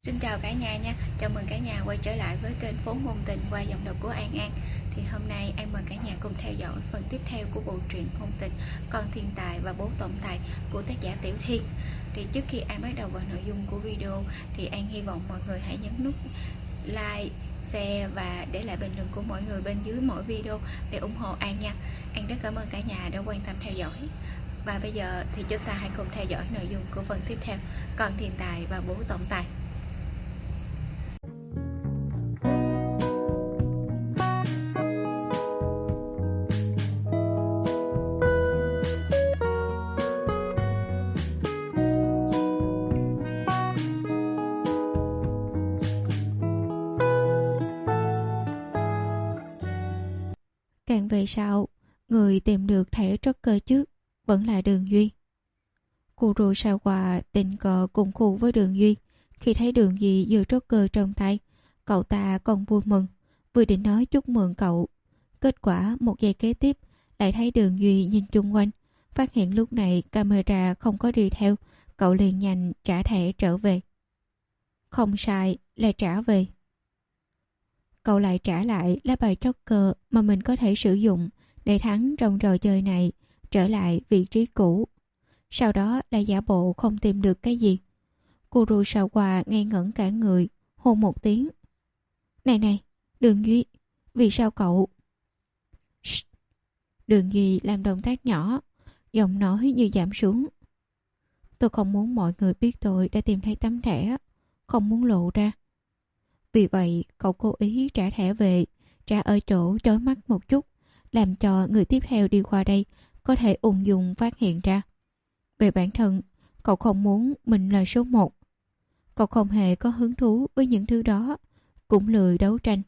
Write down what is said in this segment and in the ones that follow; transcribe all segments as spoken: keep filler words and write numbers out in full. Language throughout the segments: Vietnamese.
Xin chào cả nhà nha, chào mừng cả nhà quay trở lại với kênh Phố Ngôn Tình qua giọng đọc của An An. Thì hôm nay An mời cả nhà cùng theo dõi phần tiếp theo của bộ truyện ngôn tình Con Thiên Tài và Bố Tổng Tài của tác giả Tiểu Thiên. Thì trước khi An bắt đầu vào nội dung của video thì An hy vọng mọi người hãy nhấn nút like, share và để lại bình luận của mọi người bên dưới mỗi video để ủng hộ An nha. An rất cảm ơn cả nhà đã quan tâm theo dõi. Và bây giờ thì chúng ta hãy cùng theo dõi nội dung của phần tiếp theo, Con Thiên Tài và Bố Tổng Tài. Càng về sau, người tìm được thẻ Joker trước vẫn là Đường Duy. Kurosawa tình cờ cùng khu với Đường Duy. Khi thấy Đường Duy giơ Joker trong tay, cậu ta còn vui mừng, vừa định nói chúc mừng cậu. Kết quả một giây kế tiếp lại thấy Đường Duy nhìn chung quanh, phát hiện lúc này camera không có đi theo, cậu liền nhanh trả thẻ trở về. Không sai, là trả về. Cậu lại trả lại lá bài Joker mà mình có thể sử dụng để thắng trong trò chơi này, trở lại vị trí cũ. Sau đó lại giả bộ không tìm được cái gì. Kurosawa ngây ngẩn cả người, hôn một tiếng. Này này, Đường Duy, vì sao cậu... Shh. Đường Duy làm động tác nhỏ, giọng nói như giảm xuống. Tôi không muốn mọi người biết tôi đã tìm thấy tấm thẻ, không muốn lộ ra. Vì vậy, cậu cố ý trả thẻ về, trả ở chỗ trói mắt một chút, làm cho người tiếp theo đi qua đây có thể ung dung phát hiện ra. Về bản thân, cậu không muốn mình là số một. Cậu không hề có hứng thú với những thứ đó, cũng lười đấu tranh.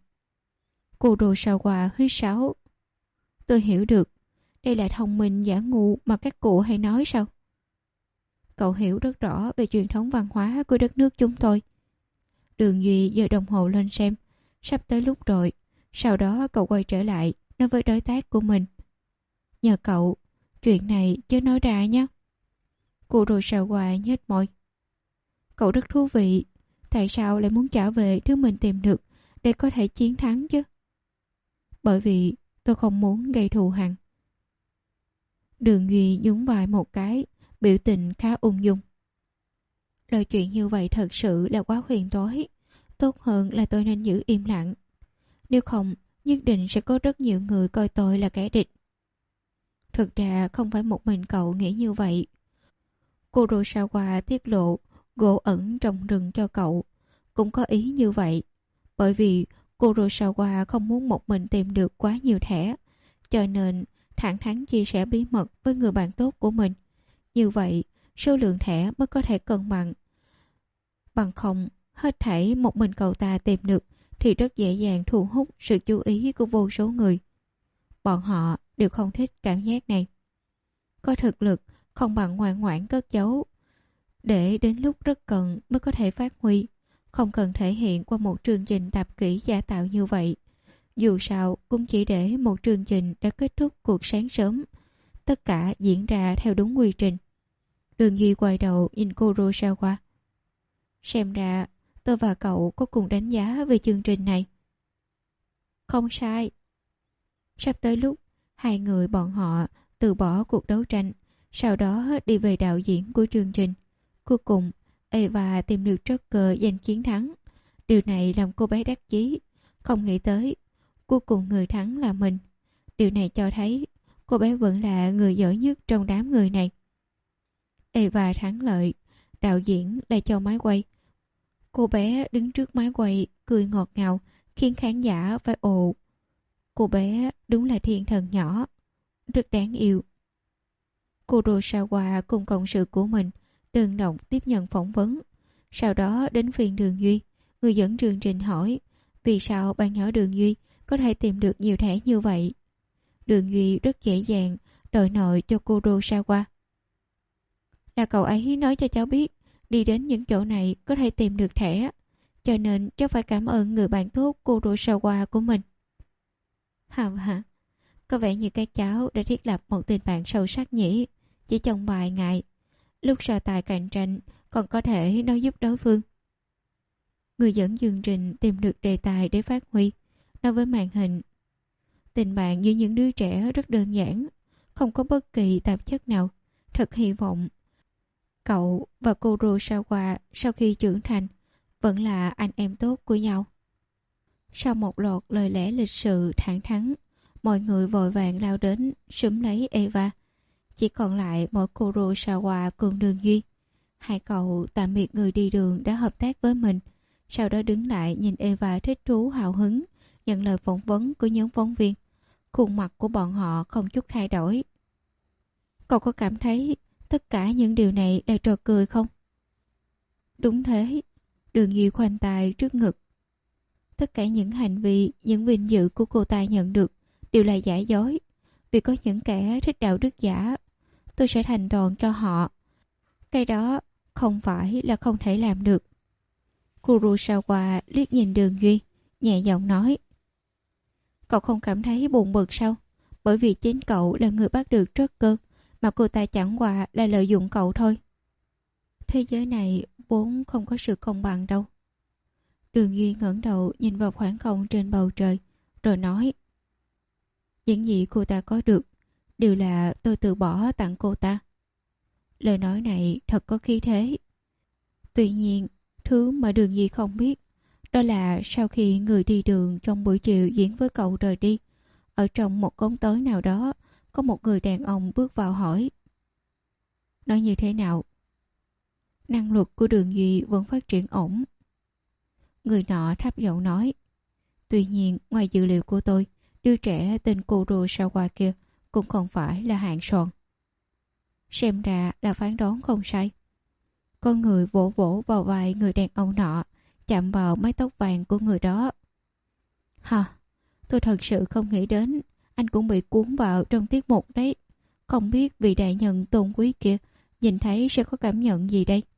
Kurosawa huýt sáo. Tôi hiểu được, đây là thông minh giả ngu mà các cụ hay nói sao? Cậu hiểu rất rõ về truyền thống văn hóa của đất nước chúng tôi. Đường Duy giơ đồng hồ lên xem, sắp tới lúc rồi. Sau đó cậu quay trở lại, nói với đối tác của mình. Nhờ cậu, chuyện này chứ nói ra nhé. Kurosawa nhếch môi. Cậu rất thú vị, tại sao lại muốn trả về thứ mình tìm được để có thể chiến thắng chứ? Bởi vì tôi không muốn gây thù hằn. Đường Duy nhún vai một cái, biểu tình khá ung dung. Lời chuyện như vậy thật sự là quá huyền tối. Tốt hơn là tôi nên giữ im lặng. Nếu không, nhất định sẽ có rất nhiều người coi tôi là kẻ địch. Thực ra không phải một mình cậu nghĩ như vậy. Kurosawa tiết lộ gỗ ẩn trong rừng cho cậu cũng có ý như vậy. Bởi vì Kurosawa không muốn một mình tìm được quá nhiều thẻ, cho nên thẳng thắn chia sẻ bí mật với người bạn tốt của mình. Như vậy, số lượng thẻ mới có thể cân bằng. Bằng không, hết thảy một mình cậu ta tìm được thì rất dễ dàng thu hút sự chú ý của vô số người. Bọn họ đều không thích cảm giác này. Có thực lực không bằng ngoan ngoãn cất giấu, để đến lúc rất cần mới có thể phát huy, không cần thể hiện qua một chương trình tạp kỹ giả tạo như vậy. Dù sao cũng chỉ để một chương trình đã kết thúc cuộc sáng sớm, tất cả diễn ra theo đúng quy trình. Đường Duy quay đầu nhìn Kurosawa. Xem ra tôi và cậu có cùng đánh giá về chương trình này. Không sai. Sắp tới lúc hai người bọn họ từ bỏ cuộc đấu tranh, sau đó đi về đạo diễn của chương trình. Cuối cùng Eva tìm được Joker giành chiến thắng. Điều này làm cô bé đắc chí, không nghĩ tới cuối cùng người thắng là mình. Điều này cho thấy cô bé vẫn là người giỏi nhất trong đám người này. Eva thắng lợi, đạo diễn lại cho máy quay. Cô bé đứng trước máy quay cười ngọt ngào, khiến khán giả phải ồ. Cô bé đúng là thiên thần nhỏ, rất đáng yêu. Kurosawa cùng cộng sự của mình đơn độc tiếp nhận phỏng vấn. Sau đó đến phiên Đường Duy, người dẫn chương trình hỏi vì sao bạn nhỏ Đường Duy có thể tìm được nhiều thẻ như vậy. Đường Duy rất dễ dàng đòi nợ cho Kurosawa. Là cậu ấy nói cho cháu biết đi đến những chỗ này có thể tìm được thẻ, cho nên cháu phải cảm ơn người bạn tốt Kurosawa của mình. Hả hả? Có vẻ như các cháu đã thiết lập một tình bạn sâu sắc nhỉ, chỉ trong vài ngày. Lúc so tài cạnh tranh còn có thể nói giúp đối phương. Người dẫn chương trình tìm được đề tài để phát huy, nói với màn hình. Tình bạn giữa những đứa trẻ rất đơn giản, không có bất kỳ tạp chất nào. Thật hy vọng cậu và Kurosawa sau khi trưởng thành vẫn là anh em tốt của nhau. Sau một loạt lời lẽ lịch sự thẳng thắn, mọi người vội vàng lao đến súm lấy Eva. Chỉ còn lại mỗi Kurosawa cùng Đường Duy. Hai cậu tạm biệt người đi đường đã hợp tác với mình, sau đó đứng lại nhìn Eva thích thú hào hứng nhận lời phỏng vấn của nhóm phóng viên. Khuôn mặt của bọn họ không chút thay đổi. Cậu có cảm thấy tất cả những điều này là trò cười không? Đúng thế. Đường Duy khoanh tay trước ngực. Tất cả những hành vi, những vinh dự của cô ta nhận được đều là giả dối. Vì có những kẻ thích đạo đức giả, tôi sẽ thành toàn cho họ. Cái đó không phải là không thể làm được. Kurosawa liếc nhìn Đường Duy, nhẹ giọng nói. Cậu không cảm thấy buồn bực sao? Bởi vì chính cậu là người bắt được trớt cơ, mà cô ta chẳng qua là lợi dụng cậu thôi. Thế giới này vốn không có sự công bằng đâu. Đường Duy ngẩng đầu nhìn vào khoảng không trên bầu trời, rồi nói. Những gì cô ta có được đều là tôi từ bỏ tặng cô ta. Lời nói này thật có khí thế. Tuy nhiên, thứ mà Đường Duy không biết, đó là sau khi người đi đường trong buổi chiều diễn với cậu rời đi, ở trong một cống tối nào đó, có một người đàn ông bước vào hỏi. Nói như thế nào? Năng lực của Đường Duy vẫn phát triển ổn. Người nọ thấp giọng nói. Tuy nhiên, ngoài dữ liệu của tôi, đứa trẻ tên Kurosawa kia cũng không phải là hạng soàn. Xem ra là phán đoán không sai. Con người vỗ vỗ vào vai người đàn ông nọ, chạm vào mái tóc vàng của người đó. Hả? Tôi thật sự không nghĩ đến anh cũng bị cuốn vào trong tiết mục đấy. Không biết vị đại nhân tôn quý kia nhìn thấy sẽ có cảm nhận gì đây?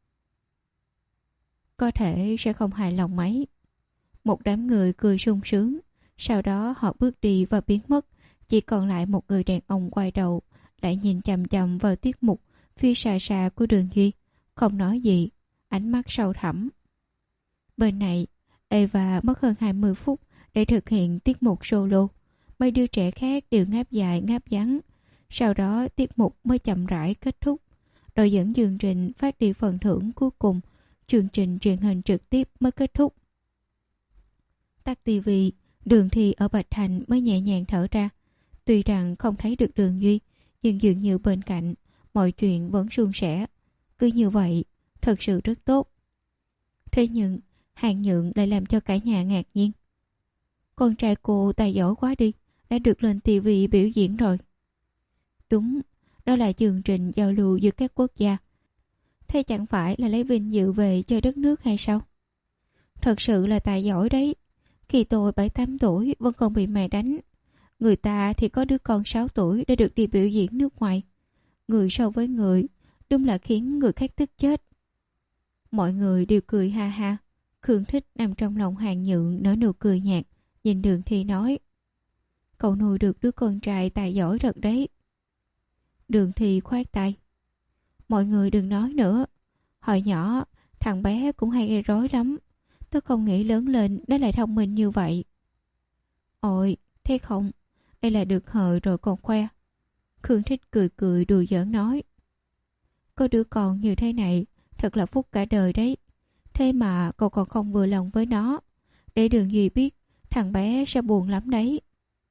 Có thể sẽ không hài lòng mấy. Một đám người cười sung sướng. Sau đó họ bước đi và biến mất. Chỉ còn lại một người đàn ông quay đầu, lại nhìn chằm chằm vào tiết mục phía xa xa của Đường Duy, không nói gì, ánh mắt sâu thẳm. Bên này, Eva mất hơn hai mươi phút để thực hiện tiết mục solo. Mấy đứa trẻ khác đều ngáp dài ngáp ngắn. Sau đó tiết mục mới chậm rãi kết thúc. Đội dẫn chương trình phát đi phần thưởng cuối cùng. Chương trình truyền hình trực tiếp mới kết thúc. Tắt tivi, Đường Thi ở Bạch Thành mới nhẹ nhàng thở ra. Tuy rằng không thấy được Đường Duy, nhưng dường như bên cạnh mọi chuyện vẫn suôn sẻ. Cứ như vậy, thật sự rất tốt. Thế nhưng Hàng Nhượng lại làm cho cả nhà ngạc nhiên. Con trai cô tài giỏi quá đi, đã được lên tivi biểu diễn rồi. Đúng, đó là chương trình giao lưu giữa các quốc gia. Thế chẳng phải là lấy vinh dự về cho đất nước hay sao? Thật sự là tài giỏi đấy. Khi tôi bảy tám tuổi vẫn còn bị mẹ đánh. Người ta thì có đứa con sáu tuổi đã được đi biểu diễn nước ngoài. Người so với người, đúng là khiến người khác tức chết. Mọi người đều cười ha ha. Khương Thích nằm trong lòng Hàng Nhượng nở nụ cười nhạt, nhìn Đường Thi nói. Cậu nuôi được đứa con trai tài giỏi thật đấy. Đường Thi khoát tay. Mọi người đừng nói nữa. Hồi nhỏ, thằng bé cũng hay gây rối lắm. Tôi không nghĩ lớn lên nó lại thông minh như vậy. Ôi, thế không? Đây là được hời rồi còn khoe. Khương Thích cười cười đùa giỡn nói. Có đứa con như thế này, thật là phúc cả đời đấy. Thế mà cậu còn không vừa lòng với nó. Để Đường Duy biết, thằng bé sẽ buồn lắm đấy.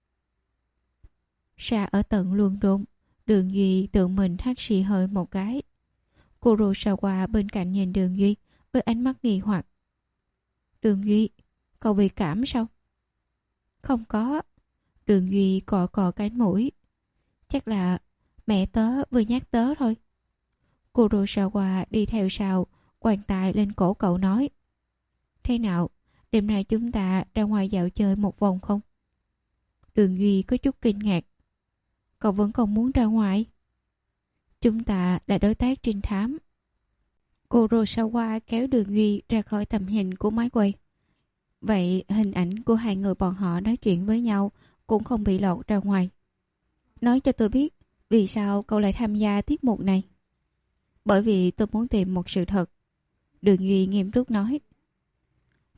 Xa ở tận London, Đường Duy tự mình hắt xì hơi một cái. Kurosawa bên cạnh nhìn Đường Duy với ánh mắt nghi hoặc. Đường Duy, cậu bị cảm sao? Không có. Đường Duy cọ cọ cái mũi. Chắc là mẹ tớ vừa nhắc tớ thôi. Kurosawa đi theo sau, quàng tay lên cổ cậu nói. Thế nào, đêm nay chúng ta ra ngoài dạo chơi một vòng không? Đường Duy có chút kinh ngạc. Cậu vẫn còn muốn ra ngoài? Chúng ta là đối tác trinh thám. Kurosawa kéo Đường Duy ra khỏi tầm hình của máy quay. Vậy hình ảnh của hai người bọn họ nói chuyện với nhau cũng không bị lọt ra ngoài. Nói cho tôi biết, vì sao cậu lại tham gia tiết mục này? Bởi vì tôi muốn tìm một sự thật. Đường Duy nghiêm túc nói.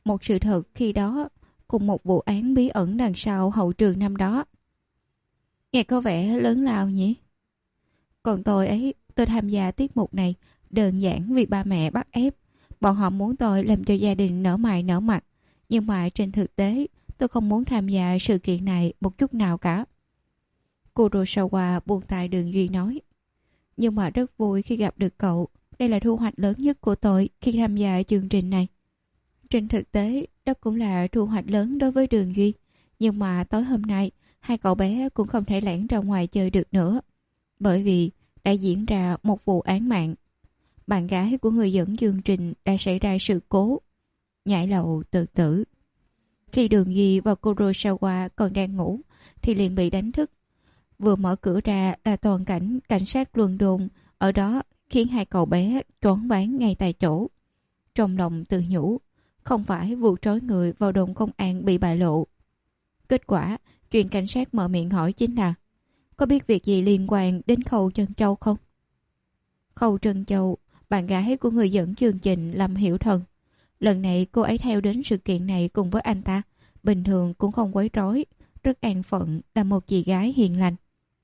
một sự thật khi đó, cùng một vụ án bí ẩn đằng sau hậu trường năm đó. Nghe có vẻ lớn lao nhỉ? Còn tôi ấy, tôi tham gia tiết mục này đơn giản vì ba mẹ bắt ép. Bọn họ muốn tôi làm cho gia đình nở mày nở mặt. Nhưng mà trên thực tế, tôi không muốn tham gia sự kiện này một chút nào cả. Kurosawa buông tay Đường Duy nói. Nhưng mà rất vui khi gặp được cậu. Đây là thu hoạch lớn nhất của tôi khi tham gia chương trình này. Trên thực tế, đó cũng là thu hoạch lớn đối với Đường Duy. Nhưng mà tối hôm nay, hai cậu bé cũng không thể lẻn ra ngoài chơi được nữa. Bởi vì đã diễn ra một vụ án mạng. Bạn gái của người dẫn chương trình đã xảy ra sự cố nhảy lầu tự tử. Khi Đường Duy và Kurosawa còn đang ngủ thì liền bị đánh thức. Vừa mở cửa ra là toàn cảnh cảnh sát luân đôn ở đó, khiến hai cậu bé choáng váng ngay tại chỗ. Trong lòng tự nhủ, không phải vụ trói người vào đồn công an bị bại lộ. Kết quả, chuyện cảnh sát mở miệng hỏi chính là: có biết việc gì liên quan đến Khâu Trân Châu không? Khâu Trân Châu, bạn gái của người dẫn chương trình Lâm Hiểu Thần. Lần này cô ấy theo đến sự kiện này cùng với anh ta. Bình thường cũng không quấy rối, rất an phận, là một chị gái hiền lành.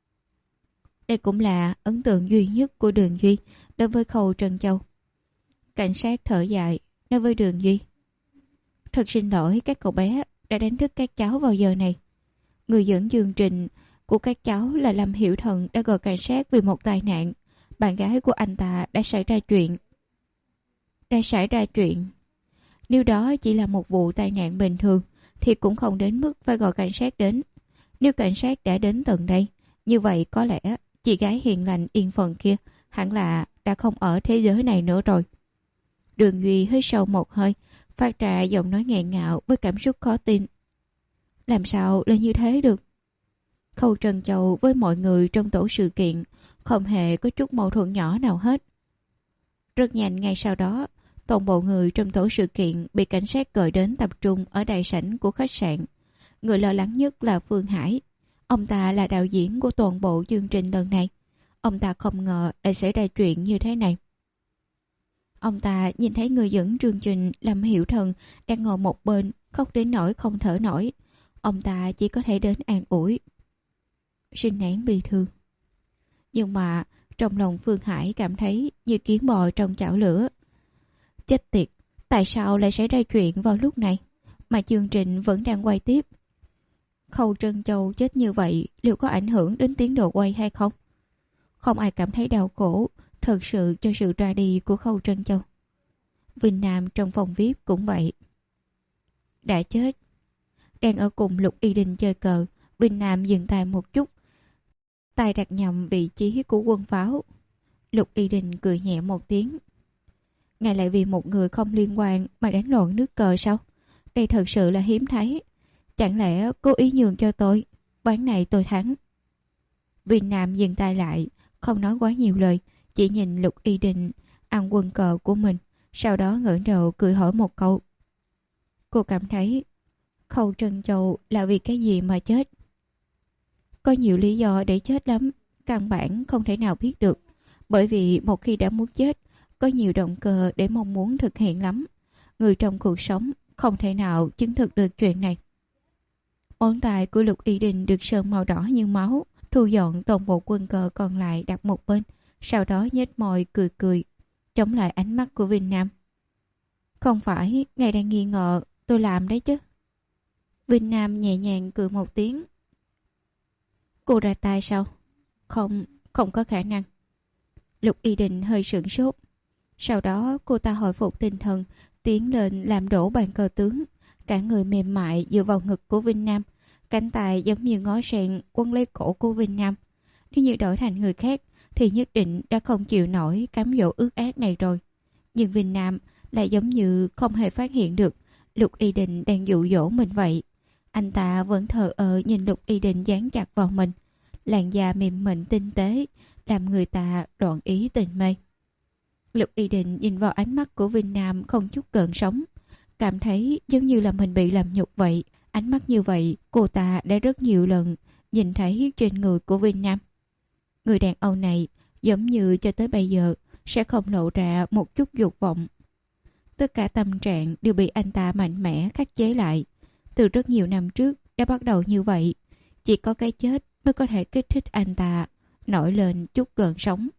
Đây cũng là ấn tượng duy nhất của Đường Duy đối với Khâu Trân Châu. Cảnh sát thở dài nói với Đường Duy: thật xin lỗi các cậu bé đã đánh thức các cháu vào giờ này. Người dẫn chương trình của các cháu là Lâm Hiểu Thần đã gọi cảnh sát vì một tai nạn. Bạn gái của anh ta đã xảy ra chuyện. Đã xảy ra chuyện. Nếu đó chỉ là một vụ tai nạn bình thường thì cũng không đến mức phải gọi cảnh sát đến. Nếu cảnh sát đã đến tận đây, như vậy có lẽ chị gái hiền lành yên phận kia hẳn là đã không ở thế giới này nữa rồi. Đường Duy hít sâu một hơi, phát ra giọng nói nghẹn ngào với cảm xúc khó tin. Làm sao lại như thế được? Khâu Trân Châu với mọi người trong tổ sự kiện không hề có chút mâu thuẫn nhỏ nào hết. Rất nhanh ngay sau đó, toàn bộ người trong tổ sự kiện bị cảnh sát gọi đến tập trung ở đại sảnh của khách sạn. Người lo lắng nhất là Phương Hải. Ông ta là đạo diễn của toàn bộ chương trình lần này. Ông ta không ngờ lại xảy ra chuyện như thế này. Ông ta nhìn thấy người dẫn chương trình Lâm Hiểu Thần đang ngồi một bên, khóc đến nỗi không thở nổi. Ông ta chỉ có thể đến an ủi. Xin nén bi thương. Nhưng mà trong lòng Phương Hải cảm thấy như kiến bò trong chảo lửa. Chết tiệt, tại sao lại xảy ra chuyện vào lúc này mà chương trình vẫn đang quay tiếp? Khâu Trân Châu chết như vậy liệu có ảnh hưởng đến tiến độ quay hay không? Không ai cảm thấy đau khổ thật sự cho sự ra đi của Khâu Trân Châu. Vinh Nam trong phòng vi ai pi cũng vậy. Đã chết. Đang ở cùng Lục Y Đình chơi cờ, Vinh Nam dừng tay một chút, tay đặt nhầm vị trí của quân pháo. Lục Y Đình cười nhẹ một tiếng. Ngài lại vì một người không liên quan mà đánh loạn nước cờ sao? Đây thật sự là hiếm thấy. Chẳng lẽ cố ý nhường cho tôi? Ván này tôi thắng. Vinh Nam dừng tay lại, không nói quá nhiều lời, chỉ nhìn Lục Y Đình ăn quân cờ của mình, sau đó ngẩng đầu cười hỏi một câu. Cô cảm thấy Khâu Trân Châu là vì cái gì mà chết? Có nhiều lý do để chết lắm, căn bản không thể nào biết được. Bởi vì một khi đã muốn chết, có nhiều động cơ để mong muốn thực hiện lắm. Người trong cuộc sống không thể nào chứng thực được chuyện này. Ngón tay của Lục Y Đình được sơn màu đỏ như máu, thu dọn toàn bộ quân cờ còn lại đặt một bên, sau đó nhếch môi cười cười, chống lại ánh mắt của Vinh Nam. Không phải ngài đang nghi ngờ tôi làm đấy chứ? Vinh Nam nhẹ nhàng cười một tiếng. Cô ra tay sao? Không, không có khả năng. Lục Y Đình hơi sửng sốt. Sau đó cô ta hồi phục tinh thần, tiến lên làm đổ bàn cờ tướng, cả người mềm mại dựa vào ngực của Vinh Nam, cánh tay giống như ngó sen quấn lấy cổ của Vinh Nam. Nếu như đổi thành người khác thì nhất định đã không chịu nổi cám dỗ ướt át này rồi. Nhưng Vinh Nam lại giống như không hề phát hiện được Lục Y Đình đang dụ dỗ mình vậy. Anh ta vẫn thờ ơ nhìn Lục Y Đình dán chặt vào mình, làn da mềm mịn tinh tế, làm người ta đoạn ý tình mê. Lục Y Đình nhìn vào ánh mắt của Vinh Nam không chút gợn sóng, cảm thấy giống như là mình bị làm nhục vậy. Ánh mắt như vậy cô ta đã rất nhiều lần nhìn thấy trên người của Vinh Nam. Người đàn ông này giống như cho tới bây giờ sẽ không lộ ra một chút dục vọng. Tất cả tâm trạng đều bị anh ta mạnh mẽ khắc chế lại. Từ rất nhiều năm trước đã bắt đầu như vậy. Chỉ có cái chết mới có thể kích thích anh ta nổi lên chút gợn sóng.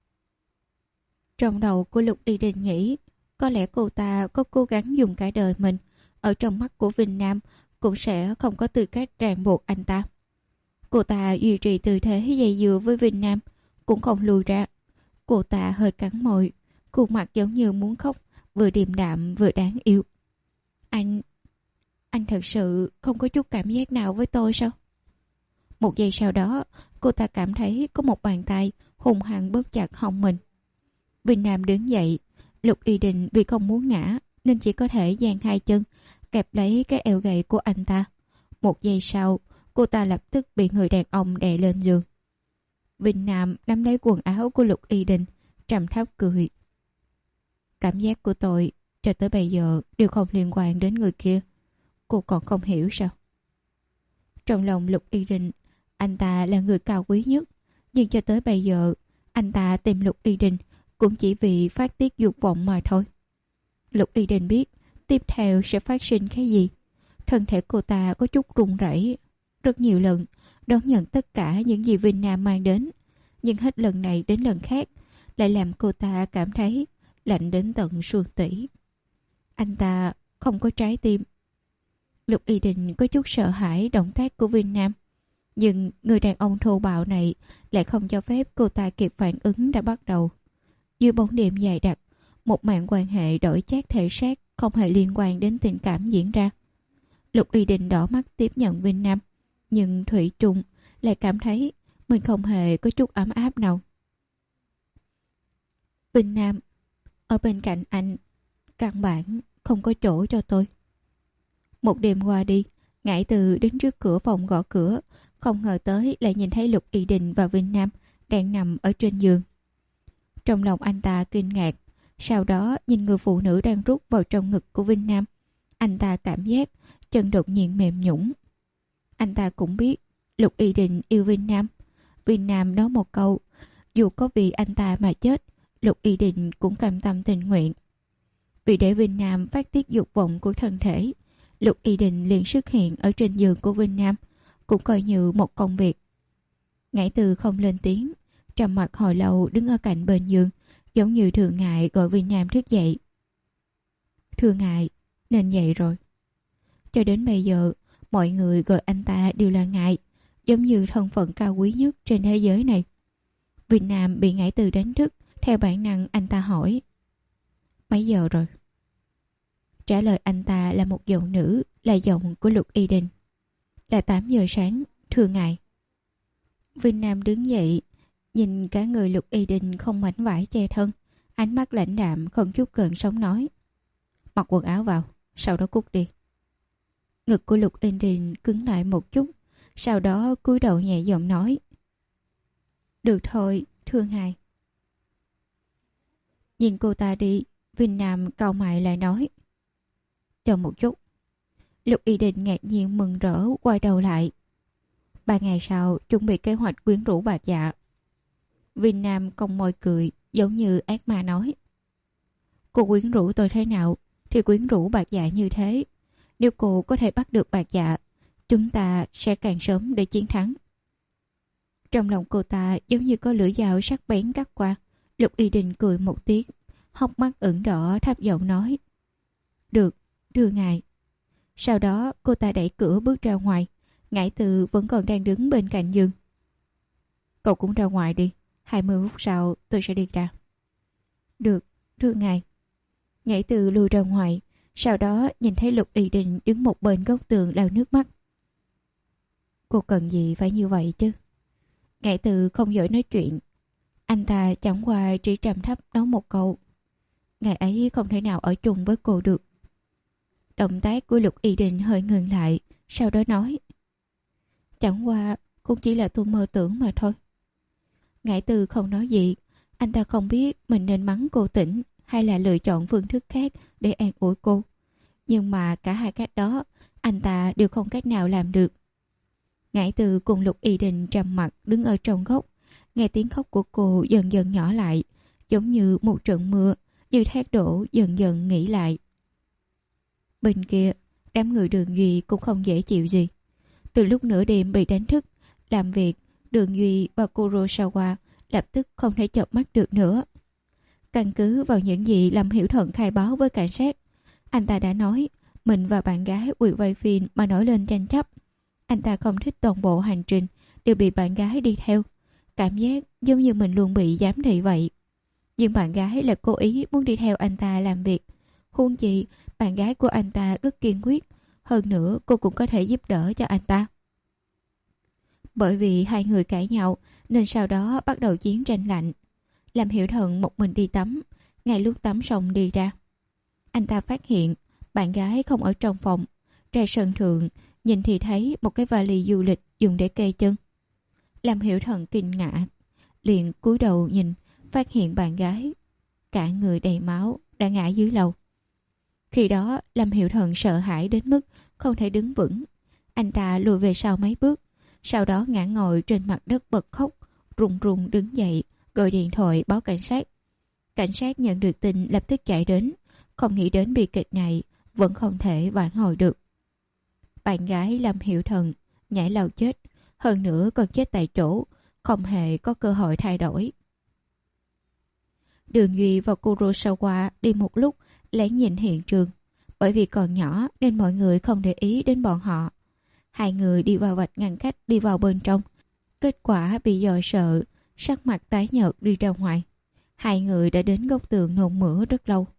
Trong đầu của Lục Y Đình nghĩ, có lẽ cô ta có cố gắng dùng cả đời mình, ở trong mắt của Vinh Nam cũng sẽ không có tư cách ràng buộc anh ta. Cô ta duy trì tư thế dây dưa với Vinh Nam, cũng không lùi ra. Cô ta hơi cắn môi, khuôn mặt giống như muốn khóc, vừa điềm đạm vừa đáng yêu. Anh... anh thật sự không có chút cảm giác nào với tôi sao? Một giây sau đó, cô ta cảm thấy có một bàn tay hung hăng bóp chặt hông mình. Vinh Nam đứng dậy. Lục Y Đình vì không muốn ngã nên chỉ có thể dang hai chân kẹp lấy cái eo gầy của anh ta. Một giây sau, cô ta lập tức bị người đàn ông đè lên giường. Vinh Nam nắm lấy quần áo của Lục Y Đình, trầm thấp cười. Cảm giác của tôi cho tới bây giờ đều không liên quan đến người kia. Cô còn không hiểu sao? Trong lòng Lục Y Đình, anh ta là người cao quý nhất, nhưng cho tới bây giờ anh ta tìm Lục Y Đình cũng chỉ vì phát tiết dục vọng mà thôi. Lục Y Đình biết tiếp theo sẽ phát sinh cái gì. Thân thể cô ta có chút run rẩy, rất nhiều lần đón nhận tất cả những gì Vinh Nam mang đến, nhưng hết lần này đến lần khác lại làm cô ta cảm thấy lạnh đến tận xương tủy. Anh ta không có trái tim. Lục Y Đình có chút sợ hãi động tác của Vinh Nam, nhưng người đàn ông thô bạo này lại không cho phép cô ta kịp phản ứng đã bắt đầu. Dưới bóng đêm dày đặc, một màn quan hệ đổi chát thể xác không hề liên quan đến tình cảm diễn ra. Lục Y Đình đỏ mắt tiếp nhận Vinh Nam, nhưng thủy chung lại cảm thấy mình không hề có chút ấm áp nào. Vinh Nam, ở bên cạnh anh, căn bản không có chỗ cho tôi. Một đêm qua đi, Ngải Từ đến trước cửa phòng gõ cửa, không ngờ tới lại nhìn thấy Lục Y Đình và Vinh Nam đang nằm ở trên giường. Trong lòng anh ta kinh ngạc, sau đó nhìn người phụ nữ đang rút vào trong ngực của Vinh Nam. Anh ta cảm giác chân đột nhiên mềm nhũn. Anh ta cũng biết Lục Y Đình yêu Vinh Nam. Vinh Nam nói một câu, dù có vì anh ta mà chết, Lục Y Đình cũng cam tâm tình nguyện. Vì để Vinh Nam phát tiết dục vọng của thân thể, Lục Y Đình liền xuất hiện ở trên giường của Vinh Nam, cũng coi như một công việc. Ngải Từ không lên tiếng, trầm mặc hồi lâu đứng ở cạnh bên giường, giống như thường ngày gọi Vinh Nam thức dậy. Thường ngày, nên dậy rồi. Cho đến bây giờ, mọi người gọi anh ta đều là Ngải, giống như thân phận cao quý nhất trên thế giới này. Vinh Nam bị Ngải Từ đánh thức, theo bản năng anh ta hỏi: mấy giờ rồi? Trả lời anh ta là một giọng nữ, là giọng của Lục Y Đình. Là tám giờ sáng, thưa ngài. Vinh Nam đứng dậy, nhìn cả người Lục Y Đình không mảnh vải che thân, ánh mắt lãnh đạm không chút gợn sóng nói: mặc quần áo vào, sau đó cút đi. Ngực của Lục Y Đình cứng lại một chút, sau đó cúi đầu nhẹ giọng nói: được thôi, thưa ngài. Nhìn cô ta đi, Vinh Nam cau mày lại nói: chờ một chút. Lục Y Đình ngạc nhiên mừng rỡ quay đầu lại. Ba ngày sau chuẩn bị kế hoạch quyến rũ Bạc Dạ. Vinh Nam cong môi cười, giống như ác ma nói: cô quyến rũ tôi thế nào thì quyến rũ Bạc Dạ như thế. Nếu cô có thể bắt được Bạc Dạ, chúng ta sẽ càng sớm để chiến thắng. Trong lòng cô ta giống như có lưỡi dao sắc bén cắt qua. Lục Y Đình cười một tiếng, hốc mắt ửng đỏ thấp giọng nói: được, thưa ngài. Sau đó cô ta đẩy cửa bước ra ngoài. Ngải Từ vẫn còn đang đứng bên cạnh giường. Cậu cũng ra ngoài đi, hai mươi phút sau tôi sẽ đi ra. Được, thưa ngài. Ngải Từ lui ra ngoài, sau đó nhìn thấy Lục Y Đình đứng một bên góc tường lau nước mắt. Cô cần gì phải như vậy chứ? Ngải Từ không giỏi nói chuyện. Anh ta chẳng qua chỉ trầm thấp nói một câu: ngày ấy không thể nào ở chung với cô được. Động tác của Lục Y Đình hơi ngừng lại, sau đó nói: chẳng qua cũng chỉ là tôi mơ tưởng mà thôi. Ngải Từ không nói gì. Anh ta không biết mình nên mắng cô tỉnh hay là lựa chọn phương thức khác để an ủi cô. Nhưng mà cả hai cách đó anh ta đều không cách nào làm được. Ngải Từ cùng Lục Y Đình trầm mặc đứng ở trong góc, nghe tiếng khóc của cô dần dần nhỏ lại, giống như một trận mưa như thác đổ dần dần nghĩ lại. Bên kia, đám người Đường Duy cũng không dễ chịu gì. Từ lúc nửa đêm bị đánh thức, làm việc, Đường Duy và Kurosawa lập tức không thể chợp mắt được nữa. Căn cứ vào những gì Lâm Hiểu Thuận khai báo với cảnh sát, anh ta đã nói mình và bạn gái ủy quay phim mà nổi lên tranh chấp. Anh ta không thích toàn bộ hành trình đều bị bạn gái đi theo. Cảm giác giống như mình luôn bị giám thị vậy. Nhưng bạn gái là cố ý muốn đi theo anh ta làm việc. Huống chi, bạn gái của anh ta rất kiên quyết. Hơn nữa, cô cũng có thể giúp đỡ cho anh ta. Bởi vì hai người cãi nhau, nên sau đó bắt đầu chiến tranh lạnh. Lâm Hiểu Thuận một mình đi tắm. Ngay lúc tắm xong đi ra, anh ta phát hiện bạn gái không ở trong phòng. Ra sân thượng, nhìn thì thấy một cái vali du lịch dùng để kê chân. Lâm Hiểu Thuận kinh ngạc, liền cúi đầu nhìn, phát hiện bạn gái cả người đầy máu đã ngã dưới lầu. Khi đó Lâm Hiểu Thuận sợ hãi đến mức không thể đứng vững. Anh ta lùi về sau mấy bước, sau đó ngã ngồi trên mặt đất bật khóc, run run đứng dậy, gọi điện thoại báo cảnh sát. Cảnh sát nhận được tin lập tức chạy đến, không nghĩ đến bi kịch này vẫn không thể vãn hồi được. Bạn gái Lâm Hiểu Thuận nhảy lầu chết, hơn nữa còn chết tại chỗ, không hề có cơ hội thay đổi. Đường Duy và Kurosawa đi một lúc lén nhìn hiện trường. Bởi vì còn nhỏ nên mọi người không để ý đến bọn họ. Hai người đi vào vạch ngăn cách đi vào bên trong. Kết quả bị dọa sợ, sắc mặt tái nhợt đi ra ngoài. Hai người đã đến góc tường nôn mửa rất lâu.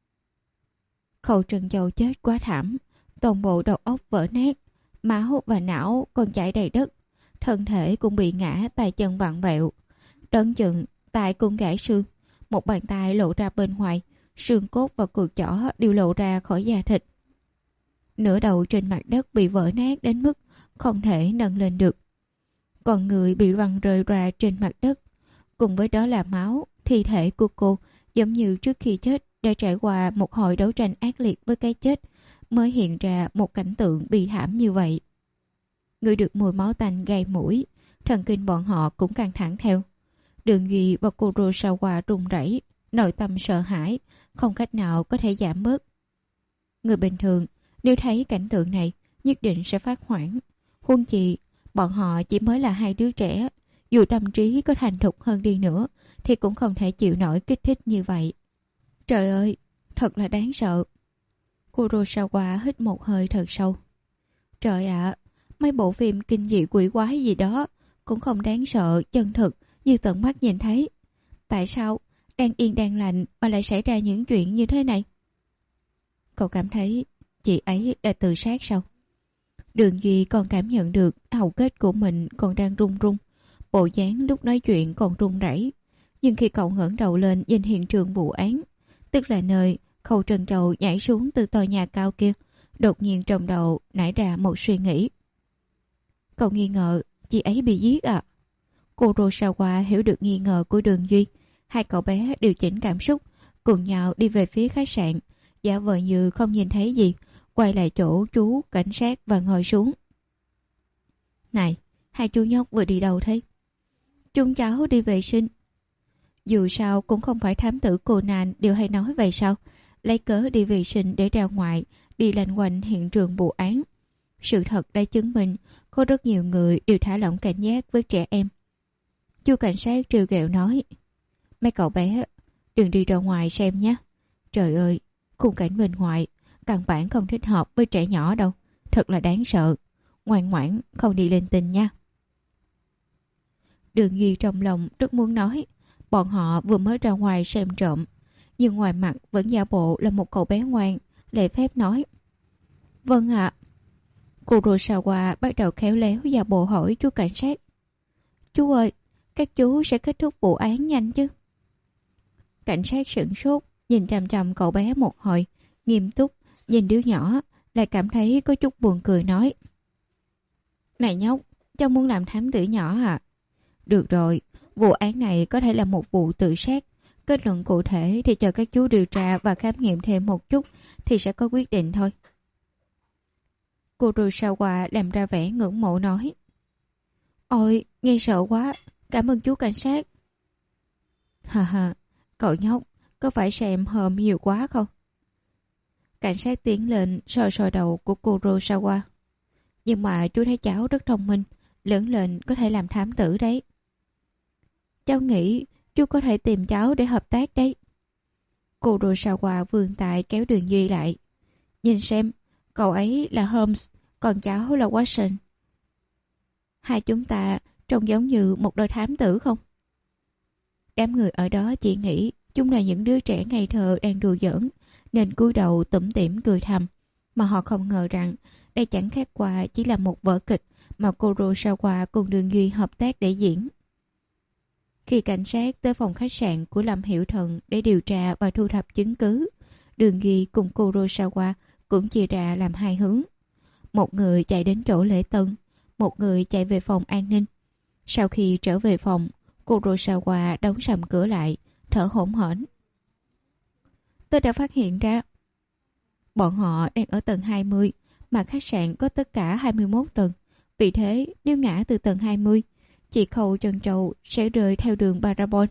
Khâu Trân Châu chết quá thảm, toàn bộ đầu óc vỡ nát, máu và não còn chảy đầy đất, thân thể cũng bị ngã, tay chân vặn vẹo, đón chừng tay cũng gãy xương, một bàn tay lộ ra bên ngoài, xương cốt và cùi chỏ đều lộ ra khỏi da thịt. Nửa đầu trên mặt đất bị vỡ nát đến mức không thể nâng lên được, còn người bị văng rơi ra trên mặt đất, cùng với đó là máu. Thi thể của cô giống như trước khi chết đã trải qua một hồi đấu tranh ác liệt với cái chết, mới hiện ra một cảnh tượng bi thảm như vậy. Người được mùi máu tanh gây mũi, thần kinh bọn họ cũng căng thẳng theo. Đường Duy và Kurosawa run rẩy, nội tâm sợ hãi, không cách nào có thể giảm bớt. Người bình thường nếu thấy cảnh tượng này nhất định sẽ phát hoảng. Huống chi bọn họ chỉ mới là hai đứa trẻ, dù tâm trí có thành thục hơn đi nữa thì cũng không thể chịu nổi kích thích như vậy. Trời ơi, thật là đáng sợ. Kurosawa hít một hơi thật sâu. Trời ạ, à, mấy bộ phim kinh dị quỷ quái gì đó cũng không đáng sợ chân thực như tận mắt nhìn thấy. Tại sao đang yên đang lành mà lại xảy ra những chuyện như thế này? Cậu cảm thấy chị ấy đã tự sát sao? Đường Duy còn cảm nhận được hầu kết của mình còn đang run run, bộ dáng lúc nói chuyện còn run rẩy. Nhưng khi cậu ngẩng đầu lên nhìn hiện trường vụ án, tức là nơi Khâu Trân Châu nhảy xuống từ tòa nhà cao kia, đột nhiên trong đầu nảy ra một suy nghĩ. Cậu nghi ngờ chị ấy bị giết à? Kurosawa hiểu được nghi ngờ của Đường Duy. Hai cậu bé điều chỉnh cảm xúc, cùng nhau đi về phía khách sạn, giả vờ như không nhìn thấy gì, quay lại chỗ chú cảnh sát và ngồi xuống. Này, hai chú nhóc vừa đi đâu thế? Chúng cháu đi vệ sinh. Dù sao cũng không phải thám tử Conan đều hay nói vậy sao? Lấy cớ đi vệ sinh để ra ngoài, đi lanh quanh hiện trường vụ án. Sự thật đã chứng minh có rất nhiều người đều thả lỏng cảnh giác với trẻ em. Chú cảnh sát trêu ghẹo nói, mấy cậu bé đừng đi ra ngoài xem nhé. Trời ơi, khung cảnh bên ngoài căn bản không thích hợp với trẻ nhỏ đâu, thật là đáng sợ. Ngoan ngoãn không đi lên tình nha. Đường Duy trong lòng rất muốn nói bọn họ vừa mới ra ngoài xem trộm, nhưng ngoài mặt vẫn giả bộ là một cậu bé ngoan, lễ phép nói, vâng ạ. À. Kurosawa bắt đầu khéo léo giả bộ hỏi chú cảnh sát, chú ơi, các chú sẽ kết thúc vụ án nhanh chứ? Cảnh sát sửng sốt, nhìn chằm chằm cậu bé một hồi, nghiêm túc nhìn đứa nhỏ, lại cảm thấy có chút buồn cười nói, này nhóc, cháu muốn làm thám tử nhỏ à? Được rồi, vụ án này có thể là một vụ tự sát. Kết luận cụ thể thì chờ các chú điều tra và khám nghiệm thêm một chút thì sẽ có quyết định thôi. Kurosawa làm ra vẻ ngưỡng mộ nói, ôi, nghe sợ quá, cảm ơn chú cảnh sát. Hà hà, cậu nhóc, có phải Sam hờm nhiều quá không? Cảnh sát tiến lên sờ sờ đầu của Kurosawa. Nhưng mà chú thấy cháu rất thông minh, lớn lên có thể làm thám tử đấy. Cháu nghĩ chú có thể tìm cháu để hợp tác đấy. Kurosawa vươn tay kéo Đường Duy lại. Nhìn xem, cậu ấy là Holmes, còn cháu là Watson. Hai chúng ta trông giống như một đôi thám tử không? Đám người ở đó chỉ nghĩ chúng là những đứa trẻ ngây thơ đang đùa giỡn, nên cúi đầu tủm tỉm cười thầm, mà họ không ngờ rằng đây chẳng khác qua chỉ là một vở kịch mà Kurosawa cùng Đường Duy hợp tác để diễn. Khi cảnh sát tới phòng khách sạn của Lâm Hiểu Thần để điều tra và thu thập chứng cứ, Đường Duy cùng Kurosawa cũng chia ra làm hai hướng. Một người chạy đến chỗ lễ tân, một người chạy về phòng an ninh. Sau khi trở về phòng, Kurosawa đóng sầm cửa lại, thở hổn hển. Tôi đã phát hiện ra bọn họ đang ở tầng hai mươi, mà khách sạn có tất cả hai mươi mốt tầng. Vì thế, nếu ngã từ tầng hai mươi, chị Khâu Trân Châu sẽ rơi theo đường Parabol.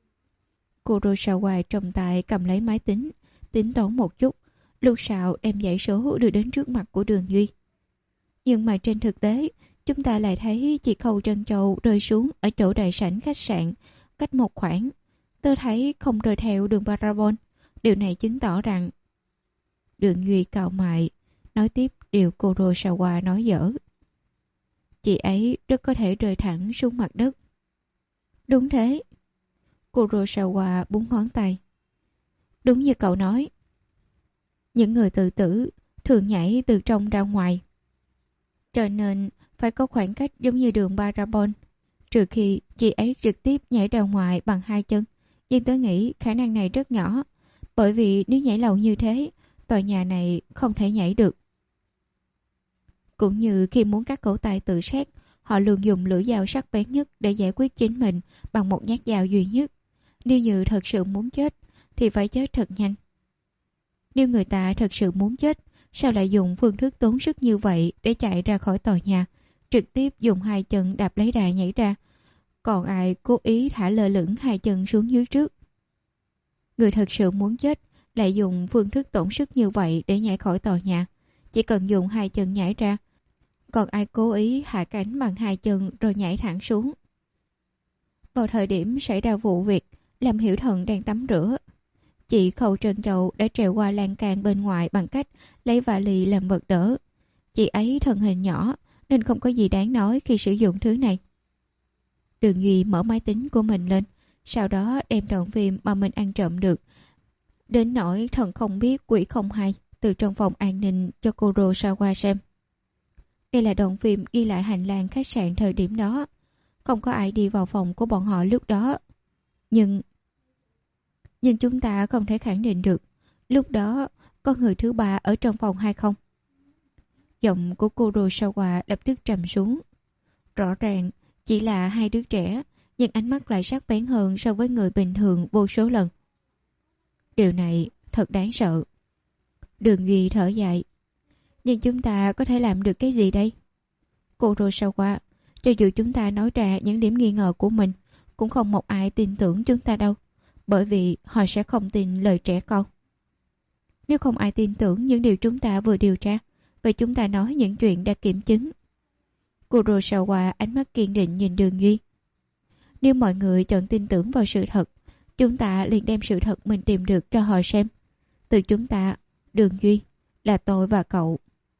Kurosawa trong tay cầm lấy máy tính, tính toán một chút, lúc sau đem dãy số đưa đến trước mặt của Đường Duy. Nhưng mà trên thực tế, chúng ta lại thấy chị Khâu Trân Châu rơi xuống ở chỗ đại sảnh khách sạn, cách một khoảng. Tôi thấy không rơi theo đường Parabol. Điều này chứng tỏ rằng... Đường Duy cau mày, nói tiếp điều Kurosawa nói dở. Chị ấy rất có thể rơi thẳng xuống mặt đất. Đúng thế. Kurosawa búng ngón tay. Đúng như cậu nói. Những người tự tử thường nhảy từ trong ra ngoài. Cho nên phải có khoảng cách giống như đường Parabol. Trừ khi chị ấy trực tiếp nhảy ra ngoài bằng hai chân. Nhưng tôi nghĩ khả năng này rất nhỏ. Bởi vì nếu nhảy lầu như thế, tòa nhà này không thể nhảy được. Cũng như khi muốn cắt cổ tay tự sát, họ luôn dùng lưỡi dao sắc bén nhất để giải quyết chính mình bằng một nhát dao duy nhất. Nếu như thật sự muốn chết, thì phải chết thật nhanh. Nếu người ta thật sự muốn chết, sao lại dùng phương thức tốn sức như vậy để chạy ra khỏi tòa nhà, trực tiếp dùng hai chân đạp lấy đà nhảy ra? Còn ai cố ý thả lơ lửng hai chân xuống dưới trước? Người thật sự muốn chết lại dùng phương thức tổn sức như vậy để nhảy khỏi tòa nhà. Chỉ cần dùng hai chân nhảy ra. Còn ai cố ý hạ cánh bằng hai chân rồi nhảy thẳng xuống? Vào thời điểm xảy ra vụ việc, Lâm Hiểu Thần đang tắm rửa. Chị Khâu Trân Châu đã trèo qua lan can bên ngoài bằng cách lấy vali làm vật đỡ. Chị ấy thân hình nhỏ nên không có gì đáng nói khi sử dụng thứ này. Đường Duy mở máy tính của mình lên, sau đó đem đoạn phim mà mình ăn trộm được, đến nỗi thần không biết quỷ không hay, từ trong phòng an ninh cho Kurosawa xem. Đây là đoạn phim ghi lại hành lang khách sạn thời điểm đó. Không có ai đi vào phòng của bọn họ lúc đó. Nhưng... Nhưng chúng ta không thể khẳng định được lúc đó có người thứ ba ở trong phòng hay không. Giọng của Kurosawa lập tức trầm xuống. Rõ ràng chỉ là hai đứa trẻ, nhưng ánh mắt lại sắc bén hơn so với người bình thường vô số lần. Điều này thật đáng sợ. Đường Duy thở dài. Nhưng chúng ta có thể làm được cái gì đây? Kurosawa, cho dù chúng ta nói ra những điểm nghi ngờ của mình, cũng không một ai tin tưởng chúng ta đâu. Bởi vì họ sẽ không tin lời trẻ con. Nếu không ai tin tưởng những điều chúng ta vừa điều tra, vậy chúng ta nói những chuyện đã kiểm chứng. Kurosawa ánh mắt kiên định nhìn Đường Duy. Nếu mọi người chọn tin tưởng vào sự thật, chúng ta liền đem sự thật mình tìm được cho họ xem. Từ chúng ta, Đường Duy, là tôi và cậu.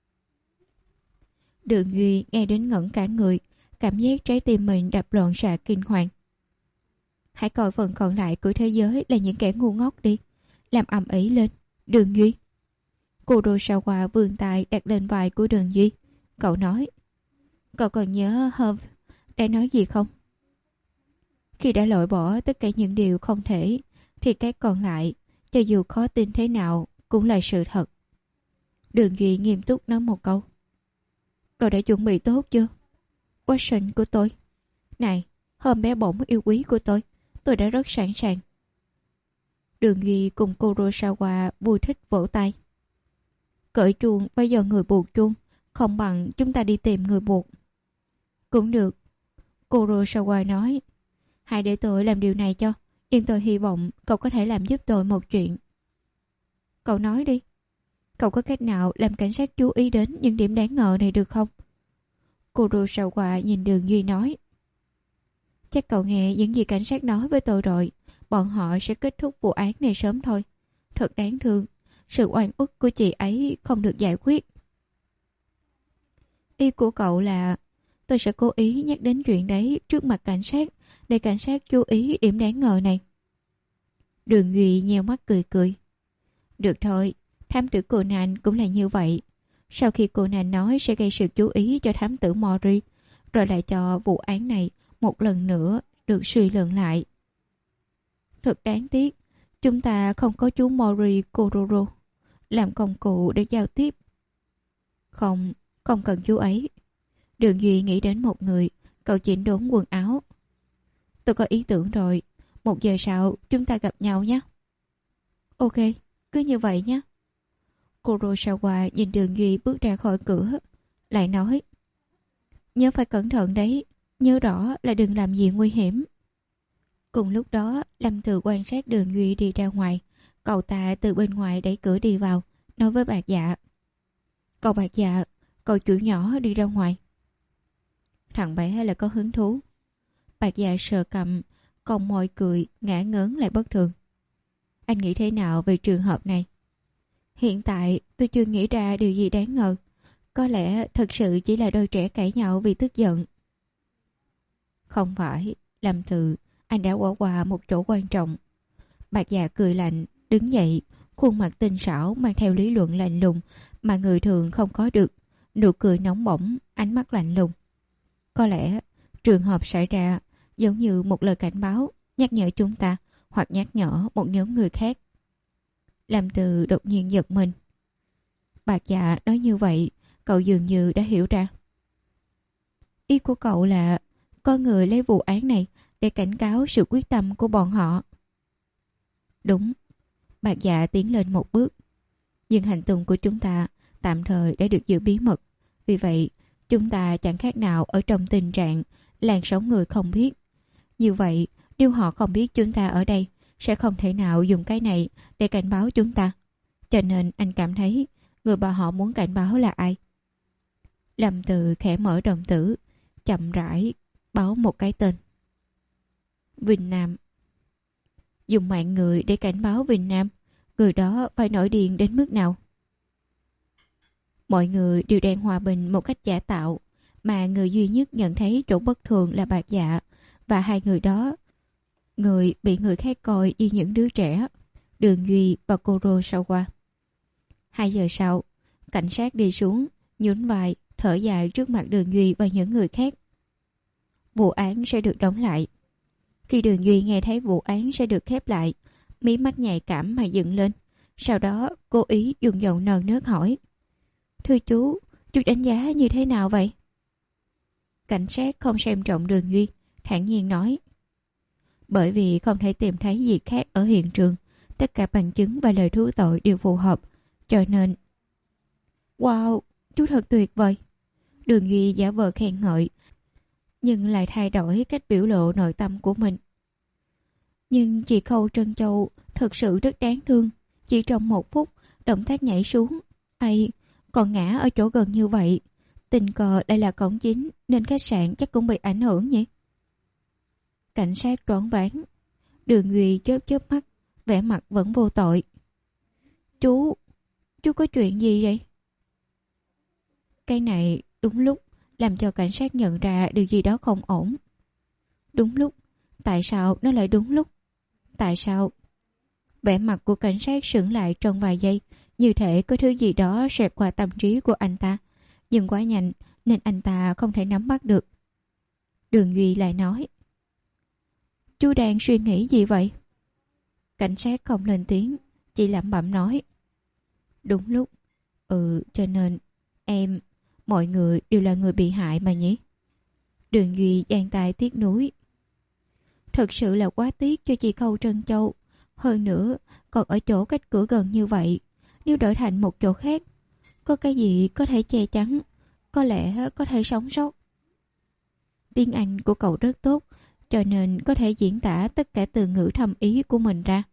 Đường Duy nghe đến ngẩn cả người, cảm giác trái tim mình đập loạn xạ kinh hoàng. Hãy coi phần còn lại của thế giới là những kẻ ngu ngốc đi. Làm ầm ĩ lên, Đường Duy. Kurosawa vươn tay đặt lên vai của Đường Duy. Cậu nói, cậu còn nhớ Herve đã nói gì không? Khi đã loại bỏ tất cả những điều không thể, thì cái còn lại, cho dù khó tin thế nào, cũng là sự thật. Đường Duy nghiêm túc nói một câu. Cậu đã chuẩn bị tốt chưa? Watson của tôi. Này, hôm bé bỏng yêu quý của tôi, tôi đã rất sẵn sàng. Đường Duy cùng Kurosawa vui thích vỗ tay. Cởi chuông phải do người buộc chuông, không bằng chúng ta đi tìm người buộc. Cũng được, Kurosawa nói. Hãy để tôi làm điều này cho, Nhưng tôi hy vọng cậu có thể làm giúp tôi một chuyện. Cậu nói đi. Cậu có cách nào làm cảnh sát chú ý đến những điểm đáng ngờ này được không? Kurosawa nhìn Đường Duy nói. Chắc cậu nghe những gì cảnh sát nói với tôi rồi. Bọn họ sẽ kết thúc vụ án này sớm thôi. Thật đáng thương. Sự oan ức của chị ấy không được giải quyết. Ý của cậu là tôi sẽ cố ý nhắc đến chuyện đấy trước mặt cảnh sát để cảnh sát chú ý điểm đáng ngờ này. Đường Duy nheo mắt cười cười. Được thôi, thám tử Conan cũng là như vậy. Sau khi Conan nói sẽ gây sự chú ý cho thám tử Mori, rồi lại cho vụ án này một lần nữa được suy luận lại. Thật đáng tiếc, chúng ta không có chú Mori Kororo làm công cụ để giao tiếp. Không, không cần chú ấy. Đường Duy nghĩ đến một người, cậu chỉnh đốn quần áo. Tôi có ý tưởng rồi, một giờ sau chúng ta gặp nhau nhé. Ok, cứ như vậy nhé. Kurosawa nhìn Đường Duy bước ra khỏi cửa, lại nói. Nhớ phải cẩn thận đấy, nhớ rõ là đừng làm gì nguy hiểm. Cùng lúc đó, Lâm Từ quan sát Đường Duy đi ra ngoài. Cậu ta từ bên ngoài đẩy cửa đi vào, nói với Bạc Dạ. Cậu Bạc Dạ, cậu chủ nhỏ đi ra ngoài. Thằng bé là có hứng thú. Bạc Dạ sờ cầm, cong môi cười, ngả ngớn lại bất thường. Anh nghĩ thế nào về trường hợp này? Hiện tại tôi chưa nghĩ ra điều gì đáng ngờ. Có lẽ thật sự chỉ là đôi trẻ cãi nhau vì tức giận. Không phải, Lâm Từ, anh đã bỏ qua một chỗ quan trọng. Bạc Dạ cười lạnh, đứng dậy, khuôn mặt tinh xảo mang theo lý luận lạnh lùng mà người thường không có được. Nụ cười nóng bỏng, ánh mắt lạnh lùng. Có lẽ trường hợp xảy ra giống như một lời cảnh báo, nhắc nhở chúng ta hoặc nhắc nhở một nhóm người khác. Lâm Từ đột nhiên giật mình. Bạc Dạ nói như vậy, cậu dường như đã hiểu ra. Ý của cậu là có người lấy vụ án này để cảnh cáo sự quyết tâm của bọn họ. Đúng. Bạc Dạ tiến lên một bước. Nhưng hành tung của chúng ta tạm thời đã được giữ bí mật. Vì vậy, chúng ta chẳng khác nào ở trong tình trạng làn sóng người không biết. Như vậy, nếu họ không biết chúng ta ở đây, sẽ không thể nào dùng cái này để cảnh báo chúng ta. Cho nên anh cảm thấy người mà họ muốn cảnh báo là ai? Lâm Từ khẽ mở đồng tử, chậm rãi báo một cái tên. Vinh Nam. Dùng mạng người để cảnh báo Vinh Nam, người đó phải nổi điên đến mức nào? Mọi người đều đang hòa bình một cách giả tạo, mà người duy nhất nhận thấy chỗ bất thường là Bạc Dạ, và hai người đó, người bị người khác coi như những đứa trẻ, Đường Duy và Kurosawa. Hai giờ sau, cảnh sát đi xuống, nhún vai, thở dài trước mặt Đường Duy và những người khác. Vụ án sẽ được đóng lại. Khi Đường Duy nghe thấy vụ án sẽ được khép lại, mí mắt nhạy cảm mà dựng lên. Sau đó cố ý dùng giọng non nớt hỏi. Thưa chú, chú đánh giá như thế nào vậy? Cảnh sát không xem trọng Đường Duy, thản nhiên nói. Bởi vì không thể tìm thấy gì khác ở hiện trường, tất cả bằng chứng và lời thú tội đều phù hợp, cho nên... Wow, chú thật tuyệt vời. Đường Duy giả vờ khen ngợi, nhưng lại thay đổi cách biểu lộ nội tâm của mình. Nhưng chị Khâu Trân Châu thật sự rất đáng thương. Chỉ trong một phút, động tác nhảy xuống. Ây, còn ngã ở chỗ gần như vậy. Tình cờ đây là cổng chính, nên khách sạn chắc cũng bị ảnh hưởng nhỉ? Cảnh sát choáng váng. Đường Duy chớp chớp mắt, vẻ mặt vẫn vô tội. Chú, chú có chuyện gì vậy? Cái này đúng lúc làm cho cảnh sát nhận ra điều gì đó không ổn. Đúng lúc? Tại sao nó lại đúng lúc? Tại sao? Vẻ mặt của cảnh sát sững lại trong vài giây, như thể có thứ gì đó xẹt qua tâm trí của anh ta, nhưng quá nhanh nên anh ta không thể nắm bắt được. Đường Duy lại nói. Chú đang suy nghĩ gì vậy? Cảnh sát không lên tiếng, chỉ lẩm bẩm nói. Đúng lúc. Ừ, cho nên em, mọi người đều là người bị hại mà nhỉ? Đường Duy giang tay tiếc nuối. Thật sự là quá tiếc cho chị Khâu Trân Châu. Hơn nữa, còn ở chỗ cách cửa gần như vậy. Nếu đổi thành một chỗ khác, có cái gì có thể che chắn, có lẽ có thể sống sót. Tiếng Anh của cậu rất tốt, cho nên có thể diễn tả tất cả từ ngữ thâm ý của mình ra.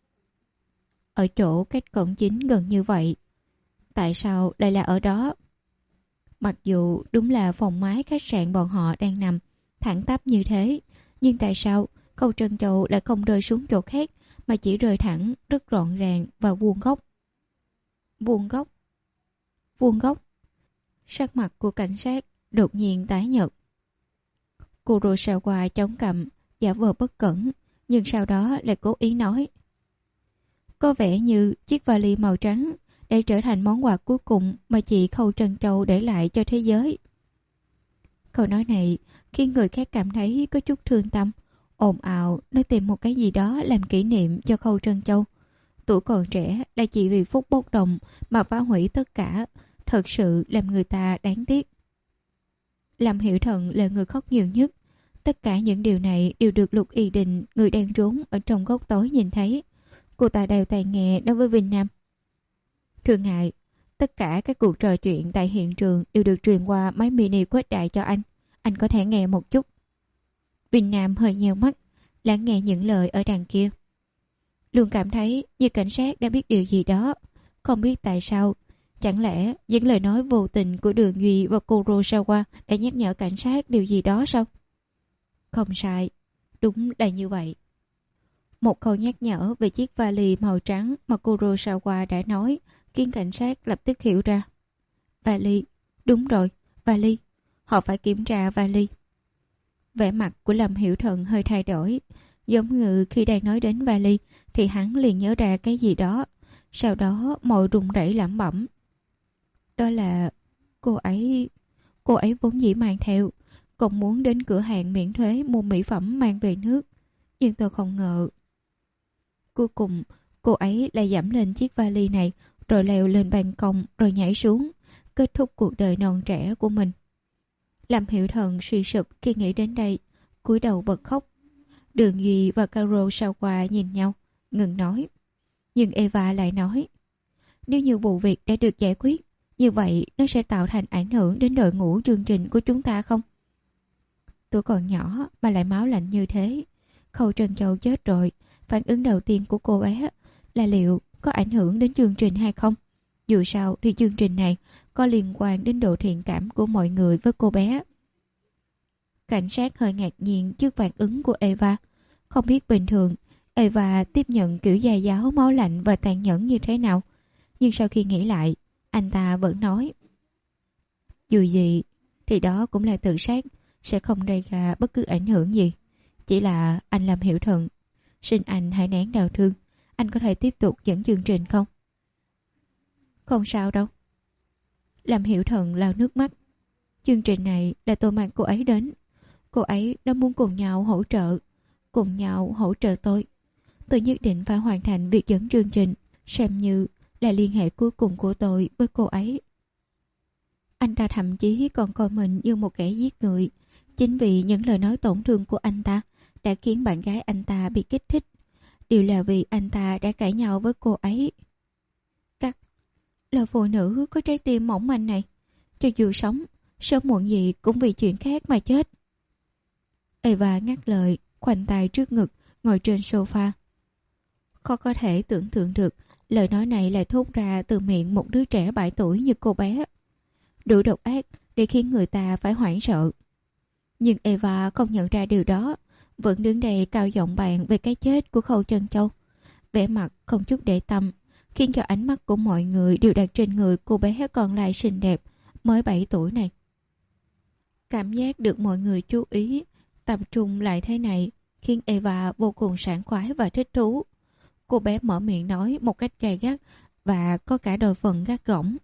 Ở chỗ cách cổng chính gần như vậy, tại sao lại là ở đó? Mặc dù đúng là phòng mái khách sạn bọn họ đang nằm thẳng tắp như thế, nhưng tại sao Khâu Trân Châu lại không rơi xuống chỗ khác mà chỉ rơi thẳng rất gọn gàng và vuông góc? Vuông góc? Vuông góc? Sắc mặt của cảnh sát đột nhiên tái nhợt. Kurosawa chống cằm, giả vờ bất cẩn, nhưng sau đó lại cố ý nói: có vẻ như chiếc vali màu trắng để trở thành món quà cuối cùng mà chị Khâu Trân Châu để lại cho thế giới. Câu nói này khiến người khác cảm thấy có chút thương tâm, ồn ào nói tìm một cái gì đó làm kỷ niệm cho Khâu Trân Châu. Tuổi còn trẻ lại chỉ vì phút bốc đồng mà phá hủy tất cả, thật sự làm người ta đáng tiếc. Lâm Hiểu Thần là người khóc nhiều nhất. Tất cả những điều này đều được Lục Y Đình, người đang trốn ở trong góc tối, nhìn thấy. Cô ta đeo tai nghe nói với Vinh Nam: thưa ngài, tất cả các cuộc trò chuyện tại hiện trường đều được truyền qua máy mini khuếch đại cho anh. Anh có thể nghe một chút. Vinh Nam hơi nheo mắt, lắng nghe những lời ở đằng kia. Luôn cảm thấy như cảnh sát đã biết điều gì đó. Không biết tại sao. Chẳng lẽ những lời nói vô tình của Đường Duy và Kurosawa đã nhắc nhở cảnh sát điều gì đó sao? Không sai, đúng là như vậy. Một câu nhắc nhở về chiếc vali màu trắng mà Kurosawa đã nói khiến cảnh sát lập tức hiểu ra. Vali, đúng rồi, vali. Họ phải kiểm tra vali. Vẻ mặt của Lâm Hiểu Thần hơi thay đổi. Giống như khi đang nói đến vali thì hắn liền nhớ ra cái gì đó. Sau đó môi run rẩy lẩm bẩm: đó là cô ấy. Cô ấy vốn dĩ mang theo, còn muốn đến cửa hàng miễn thuế mua mỹ phẩm mang về nước. Nhưng tôi không ngờ. Cuối cùng cô ấy lại giẫm lên chiếc vali này, rồi leo lên ban công, rồi nhảy xuống, kết thúc cuộc đời non trẻ của mình. Lâm Hiểu Thần suy sụp khi nghĩ đến đây, cúi đầu bật khóc. Đường Duy và Kurosawa nhìn nhau, ngừng nói. Nhưng Eva lại nói: nếu như vụ việc đã được giải quyết, như vậy nó sẽ tạo thành ảnh hưởng đến đội ngũ chương trình của chúng ta không? Tôi còn nhỏ mà lại máu lạnh như thế. Khâu Trân Châu chết rồi, phản ứng đầu tiên của cô bé là liệu có ảnh hưởng đến chương trình hay không? Dù sao thì chương trình này có liên quan đến độ thiện cảm của mọi người với cô bé. Cảnh sát hơi ngạc nhiên trước phản ứng của Eva. Không biết bình thường Eva tiếp nhận kiểu gia giáo máu lạnh và tàn nhẫn như thế nào. Nhưng sau khi nghĩ lại, anh ta vẫn nói: dù gì thì đó cũng là tự sát, sẽ không gây ra bất cứ ảnh hưởng gì. Chỉ là anh Lâm Hiểu Thần, xin anh hãy nén đau thương. Anh có thể tiếp tục dẫn chương trình không? Không sao đâu. Lâm Hiểu Thần lau nước mắt. Chương trình này là tôi mang cô ấy đến. Cô ấy đã muốn cùng nhau hỗ trợ, cùng nhau hỗ trợ tôi. Tôi nhất định phải hoàn thành việc dẫn chương trình, xem như là liên hệ cuối cùng của tôi với cô ấy. Anh ta thậm chí còn coi mình như một kẻ giết người. Chính vì những lời nói tổn thương của anh ta đã khiến bạn gái anh ta bị kích thích. Điều là vì anh ta đã cãi nhau với cô ấy. Các là phụ nữ có trái tim mỏng manh này, cho dù sống, sớm muộn gì cũng vì chuyện khác mà chết. Eva ngắt lời, khoanh tay trước ngực, ngồi trên sofa. Khó có thể tưởng tượng được lời nói này lại thốt ra từ miệng một đứa trẻ bảy tuổi như cô bé. Đủ độc ác để khiến người ta phải hoảng sợ. Nhưng Eva không nhận ra điều đó, vẫn đứng đây cao giọng bàn về cái chết của Khâu Trân Châu. Vẻ mặt không chút để tâm, khiến cho ánh mắt của mọi người đều đặt trên người cô bé còn lại xinh đẹp, mới bảy tuổi này. Cảm giác được mọi người chú ý, tập trung lại thế này, khiến Eva vô cùng sảng khoái và thích thú. Cô bé mở miệng nói một cách gay gắt và có cả đôi phần gắt gỏng.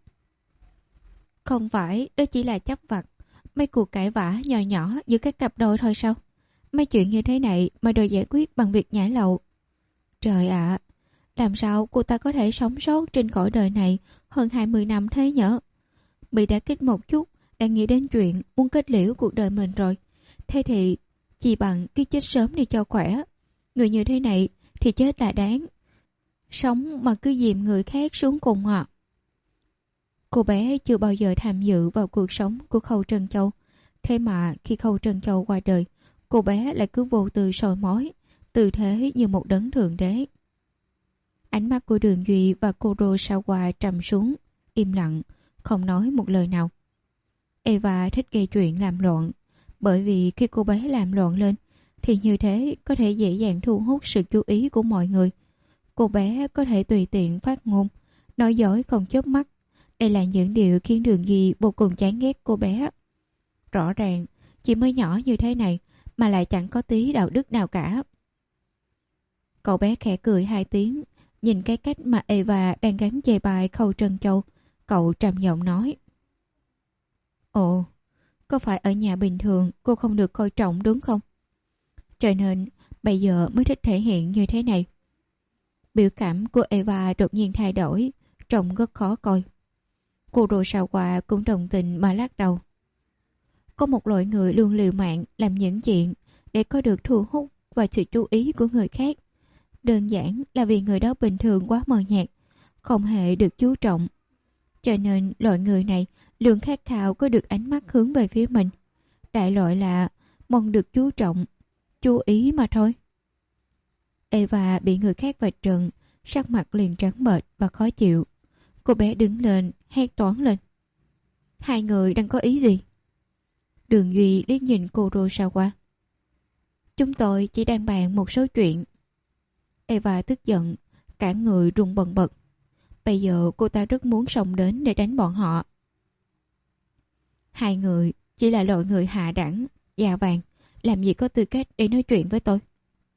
Không phải, đó chỉ là chấp vặt. Mấy cuộc cãi vã nhỏ nhỏ giữa các cặp đôi thôi sao? Mấy chuyện như thế này mà đòi giải quyết bằng việc nhảy lầu. Trời ạ, à, làm sao cô ta có thể sống sót trên cõi đời này hơn hai mươi năm thế nhở? Bị đả kích một chút, đã nghĩ đến chuyện muốn kết liễu cuộc đời mình rồi. Thế thì, chỉ bằng cứ chết sớm đi cho khỏe. Người như thế này thì chết là đáng. Sống mà cứ dìm người khác xuống cùng à. Cô bé chưa bao giờ tham dự vào cuộc sống của Khâu Trân Châu. Thế mà khi Khâu Trân Châu qua đời, cô bé lại cứ vô tư soi mói, tư thế như một đấng thượng đế. Ánh mắt của Đường Duy và Kurosawa trầm xuống, im lặng, không nói một lời nào. Eva thích gây chuyện làm loạn, bởi vì khi cô bé làm loạn lên thì như thế có thể dễ dàng thu hút sự chú ý của mọi người. Cô bé có thể tùy tiện phát ngôn, nói dối không chớp mắt. Đây là những điều khiến Đường Duy vô cùng chán ghét cô bé. Rõ ràng chỉ mới nhỏ như thế này mà lại chẳng có tí đạo đức nào cả. Cậu bé khẽ cười hai tiếng, nhìn cái cách mà Eva đang gắn dây bài Khâu Trân Châu, cậu trầm giọng nói: Ồ, có phải ở nhà bình thường cô không được coi trọng đúng không? Cho nên bây giờ mới thích thể hiện như thế này. Biểu cảm của Eva đột nhiên thay đổi, trông rất khó coi. Kurosawa cũng đồng tình mà lắc đầu. Có một loại người luôn liều mạng làm những chuyện để có được thu hút và sự chú ý của người khác. Đơn giản là vì người đó bình thường quá mờ nhạt, không hề được chú trọng. Cho nên loại người này luôn khát khao có được ánh mắt hướng về phía mình. Đại loại là mong được chú trọng, chú ý mà thôi. Eva bị người khác vạch trần, sắc mặt liền trắng bệch và khó chịu. Cô bé đứng lên, hét toáng lên: Hai người đang có ý gì? Đường Duy liếc nhìn Kurosawa. Chúng tôi chỉ đang bàn một số chuyện. Eva tức giận, cả người run bần bật. Bây giờ cô ta rất muốn xông đến để đánh bọn họ. Hai người chỉ là loại người hạ đẳng, già vàng, làm gì có tư cách để nói chuyện với tôi?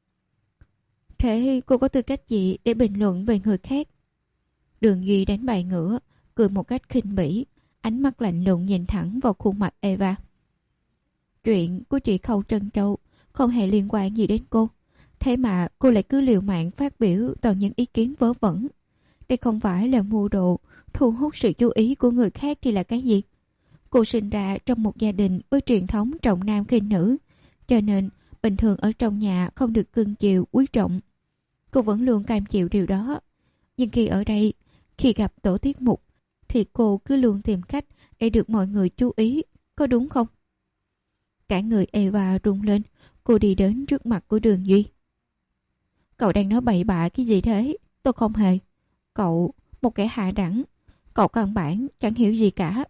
Thế cô có tư cách gì để bình luận về người khác? Đường Duy đánh bài ngửa, cười một cách khinh bỉ, ánh mắt lạnh lùng nhìn thẳng vào khuôn mặt Eva. Chuyện của chị Khâu Trân Châu không hề liên quan gì đến cô. Thế mà cô lại cứ liều mạng phát biểu toàn những ý kiến vớ vẩn. Đây không phải là mưu đồ thu hút sự chú ý của người khác thì là cái gì? Cô sinh ra trong một gia đình với truyền thống trọng nam khinh nữ, cho nên bình thường ở trong nhà không được cưng chiều quý trọng. Cô vẫn luôn cam chịu điều đó. Nhưng khi ở đây, khi gặp tổ tiết mục, thì cô cứ luôn tìm cách để được mọi người chú ý, có đúng không? Cả người Eva rung lên, cô đi đến trước mặt của Đường Duy. Cậu đang nói bậy bạ cái gì thế? Tôi không hề. Cậu, một kẻ hạ đẳng, cậu căn bản chẳng hiểu gì cả.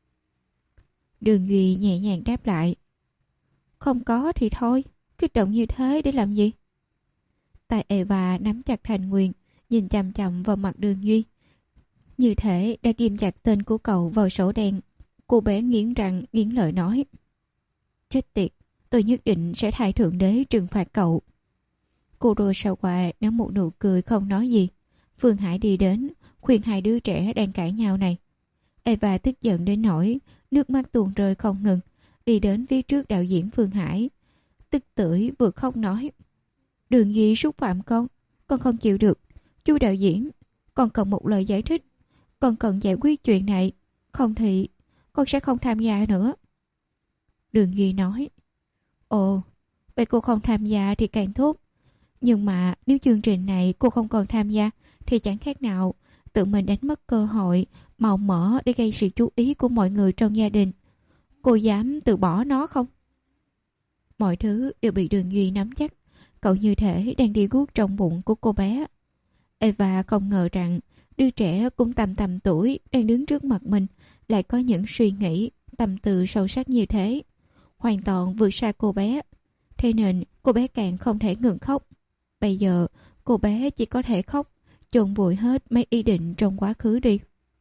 Đường Duy nhẹ nhàng đáp lại. Không có thì thôi, kích động như thế để làm gì? Tay Eva nắm chặt thành quyền, nhìn chằm chằm vào mặt Đường Duy. Như thể đã ghim chặt tên của cậu vào sổ đen. Cô bé nghiến răng nghiến lợi nói: Chết tiệt, tôi nhất định sẽ thay Thượng Đế trừng phạt cậu. Kurosawa nở một nụ cười không nói gì. Phương Hải đi đến, khuyên hai đứa trẻ đang cãi nhau này. Eva tức giận đến nỗi nước mắt tuôn rơi không ngừng, đi đến phía trước đạo diễn Phương Hải, tức tưởi vừa khóc nói: Đường Duy xúc phạm con, con không chịu được. Chú đạo diễn, con cần một lời giải thích, con cần giải quyết chuyện này, không thì con sẽ không tham gia nữa. Đường Duy nói: Ồ, vậy cô không tham gia thì càng tốt. Nhưng mà nếu chương trình này cô không còn tham gia thì chẳng khác nào tự mình đánh mất cơ hội màu mỡ để gây sự chú ý của mọi người trong gia đình. Cô dám từ bỏ nó không? Mọi thứ đều bị Đường Duy nắm chắc. Cậu như thể đang đi guốc trong bụng của cô bé. Eva không ngờ rằng đứa trẻ cũng tầm tầm tuổi đang đứng trước mặt mình lại có những suy nghĩ tâm tư sâu sắc như thế, hoàn toàn vượt xa cô bé. Thế nên cô bé càng không thể ngừng khóc. Bây giờ cô bé chỉ có thể khóc, chôn vùi hết mấy ý định trong quá khứ đi.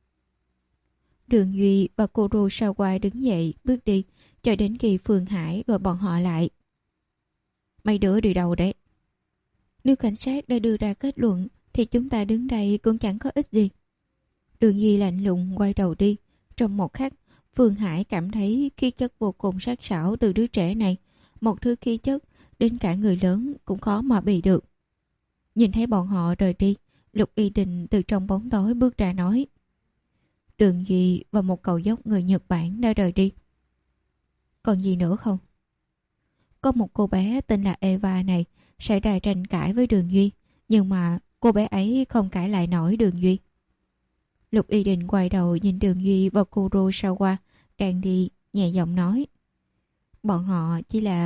Đường Duy và Kurosawa đứng dậy bước đi cho đến khi Phương Hải gọi bọn họ lại. Mấy đứa đi đâu đấy? Nếu cảnh sát đã đưa ra kết luận thì chúng ta đứng đây cũng chẳng có ích gì. Đường Duy lạnh lùng quay đầu đi. Trong một khắc, Phương Hải cảm thấy khí chất vô cùng sắc sảo từ đứa trẻ này, một thứ khí chất đến cả người lớn cũng khó mà bị được. Nhìn thấy bọn họ rời đi, Lục Y Đình từ trong bóng tối bước ra nói: Đường Duy và một cậu dốc người Nhật Bản đã rời đi. Còn gì nữa không? Có một cô bé tên là Eva này xảy ra tranh cãi với Đường Duy, nhưng mà cô bé ấy không cãi lại nổi Đường Duy. Lục Y Đình quay đầu nhìn Đường Duy và Kurosawa đang đi, nhẹ giọng nói: Bọn họ chỉ là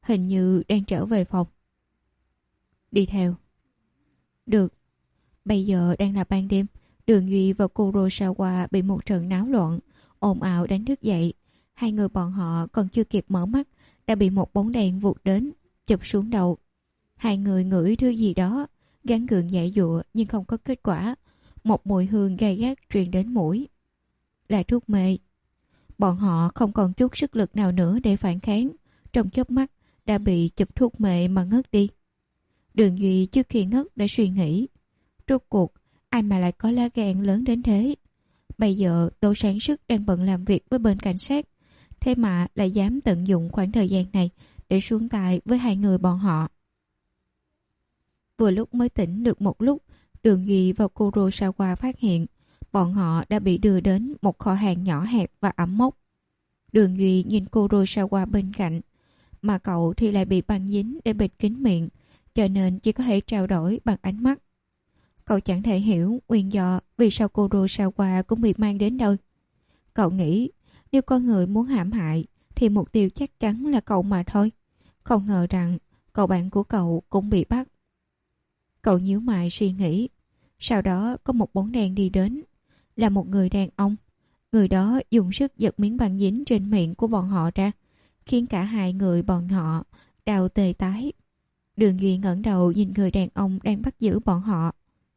hình như đang trở về phòng. Đi theo. Được. Bây giờ đang là ban đêm, Đường Duy và Kurosawa bị một trận náo loạn, ồn ào đánh thức dậy. Hai người bọn họ còn chưa kịp mở mắt, đã bị một bóng đèn vụt đến, chụp xuống đầu. Hai người ngửi thứ gì đó, gắng gượng giãy giụa nhưng không có kết quả. Một mùi hương gay gắt truyền đến mũi. Là thuốc mê. Bọn họ không còn chút sức lực nào nữa để phản kháng, trong chớp mắt đã bị chụp thuốc mê mà ngất đi. Đường Duy trước khi ngất đã suy nghĩ, rốt cuộc ai mà lại có lá gan lớn đến thế. Bây giờ Tô Sáng Sức đang bận làm việc với bên cảnh sát, thế mà lại dám tận dụng khoảng thời gian này để xuống tay với hai người bọn họ. Vừa lúc mới tỉnh được một lúc, Đường Duy và Kurosawa phát hiện bọn họ đã bị đưa đến một kho hàng nhỏ hẹp và ẩm mốc. Đường Duy nhìn Kurosawa bên cạnh, mà cậu thì lại bị băng dính để bịt kín miệng, cho nên chỉ có thể trao đổi bằng ánh mắt. Cậu chẳng thể hiểu nguyên do vì sao Kurosawa cũng bị mang đến đâu. Cậu nghĩ nếu con người muốn hãm hại thì mục tiêu chắc chắn là cậu mà thôi. Không ngờ rằng cậu bạn của cậu cũng bị bắt. Cậu nhíu mày suy nghĩ. Sau đó có một bóng đèn đi đến, là một người đàn ông. Người đó dùng sức giật miếng băng dính trên miệng của bọn họ ra, khiến cả hai người bọn họ đau tê tái. Đường Duy ngẩng đầu nhìn người đàn ông đang bắt giữ bọn họ.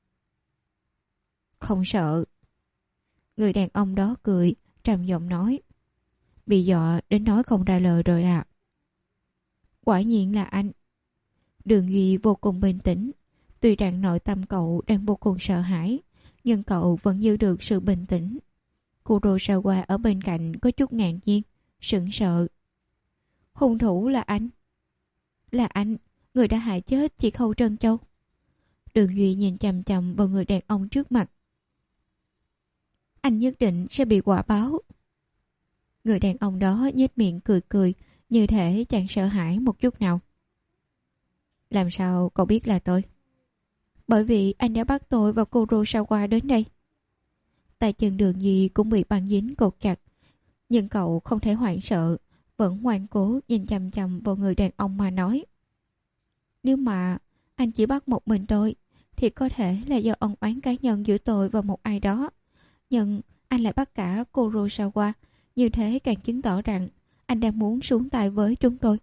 Không sợ. Người đàn ông đó cười, trầm giọng nói. Bị dọa đến nói không ra lời rồi à? Quả nhiên là anh. Đường Duy vô cùng bình tĩnh. Tuy rằng nội tâm cậu đang vô cùng sợ hãi, nhưng cậu vẫn giữ được sự bình tĩnh. Kurosawa ở bên cạnh có chút ngạc nhiên, sững sờ. Hung thủ là anh. Là anh, người đã hại chết chị Khâu Trân Châu. Đường Duy nhìn chằm chằm vào người đàn ông trước mặt. Anh nhất định sẽ bị quả báo. Người đàn ông đó nhếch miệng cười cười, như thể chẳng sợ hãi một chút nào. Làm sao cậu biết là tôi? Bởi vì anh đã bắt tôi và Kurosawa đến đây. Tay chân Đường Duy cũng bị băng dính cột chặt, nhưng cậu không thể hoảng sợ, vẫn ngoan cố nhìn chằm chằm vào người đàn ông mà nói. Nếu mà anh chỉ bắt một mình tôi thì có thể là do ân oán cá nhân giữa tôi và một ai đó. Nhưng anh lại bắt cả Kurosawa, như thế càng chứng tỏ rằng anh đang muốn xuống tay với chúng tôi.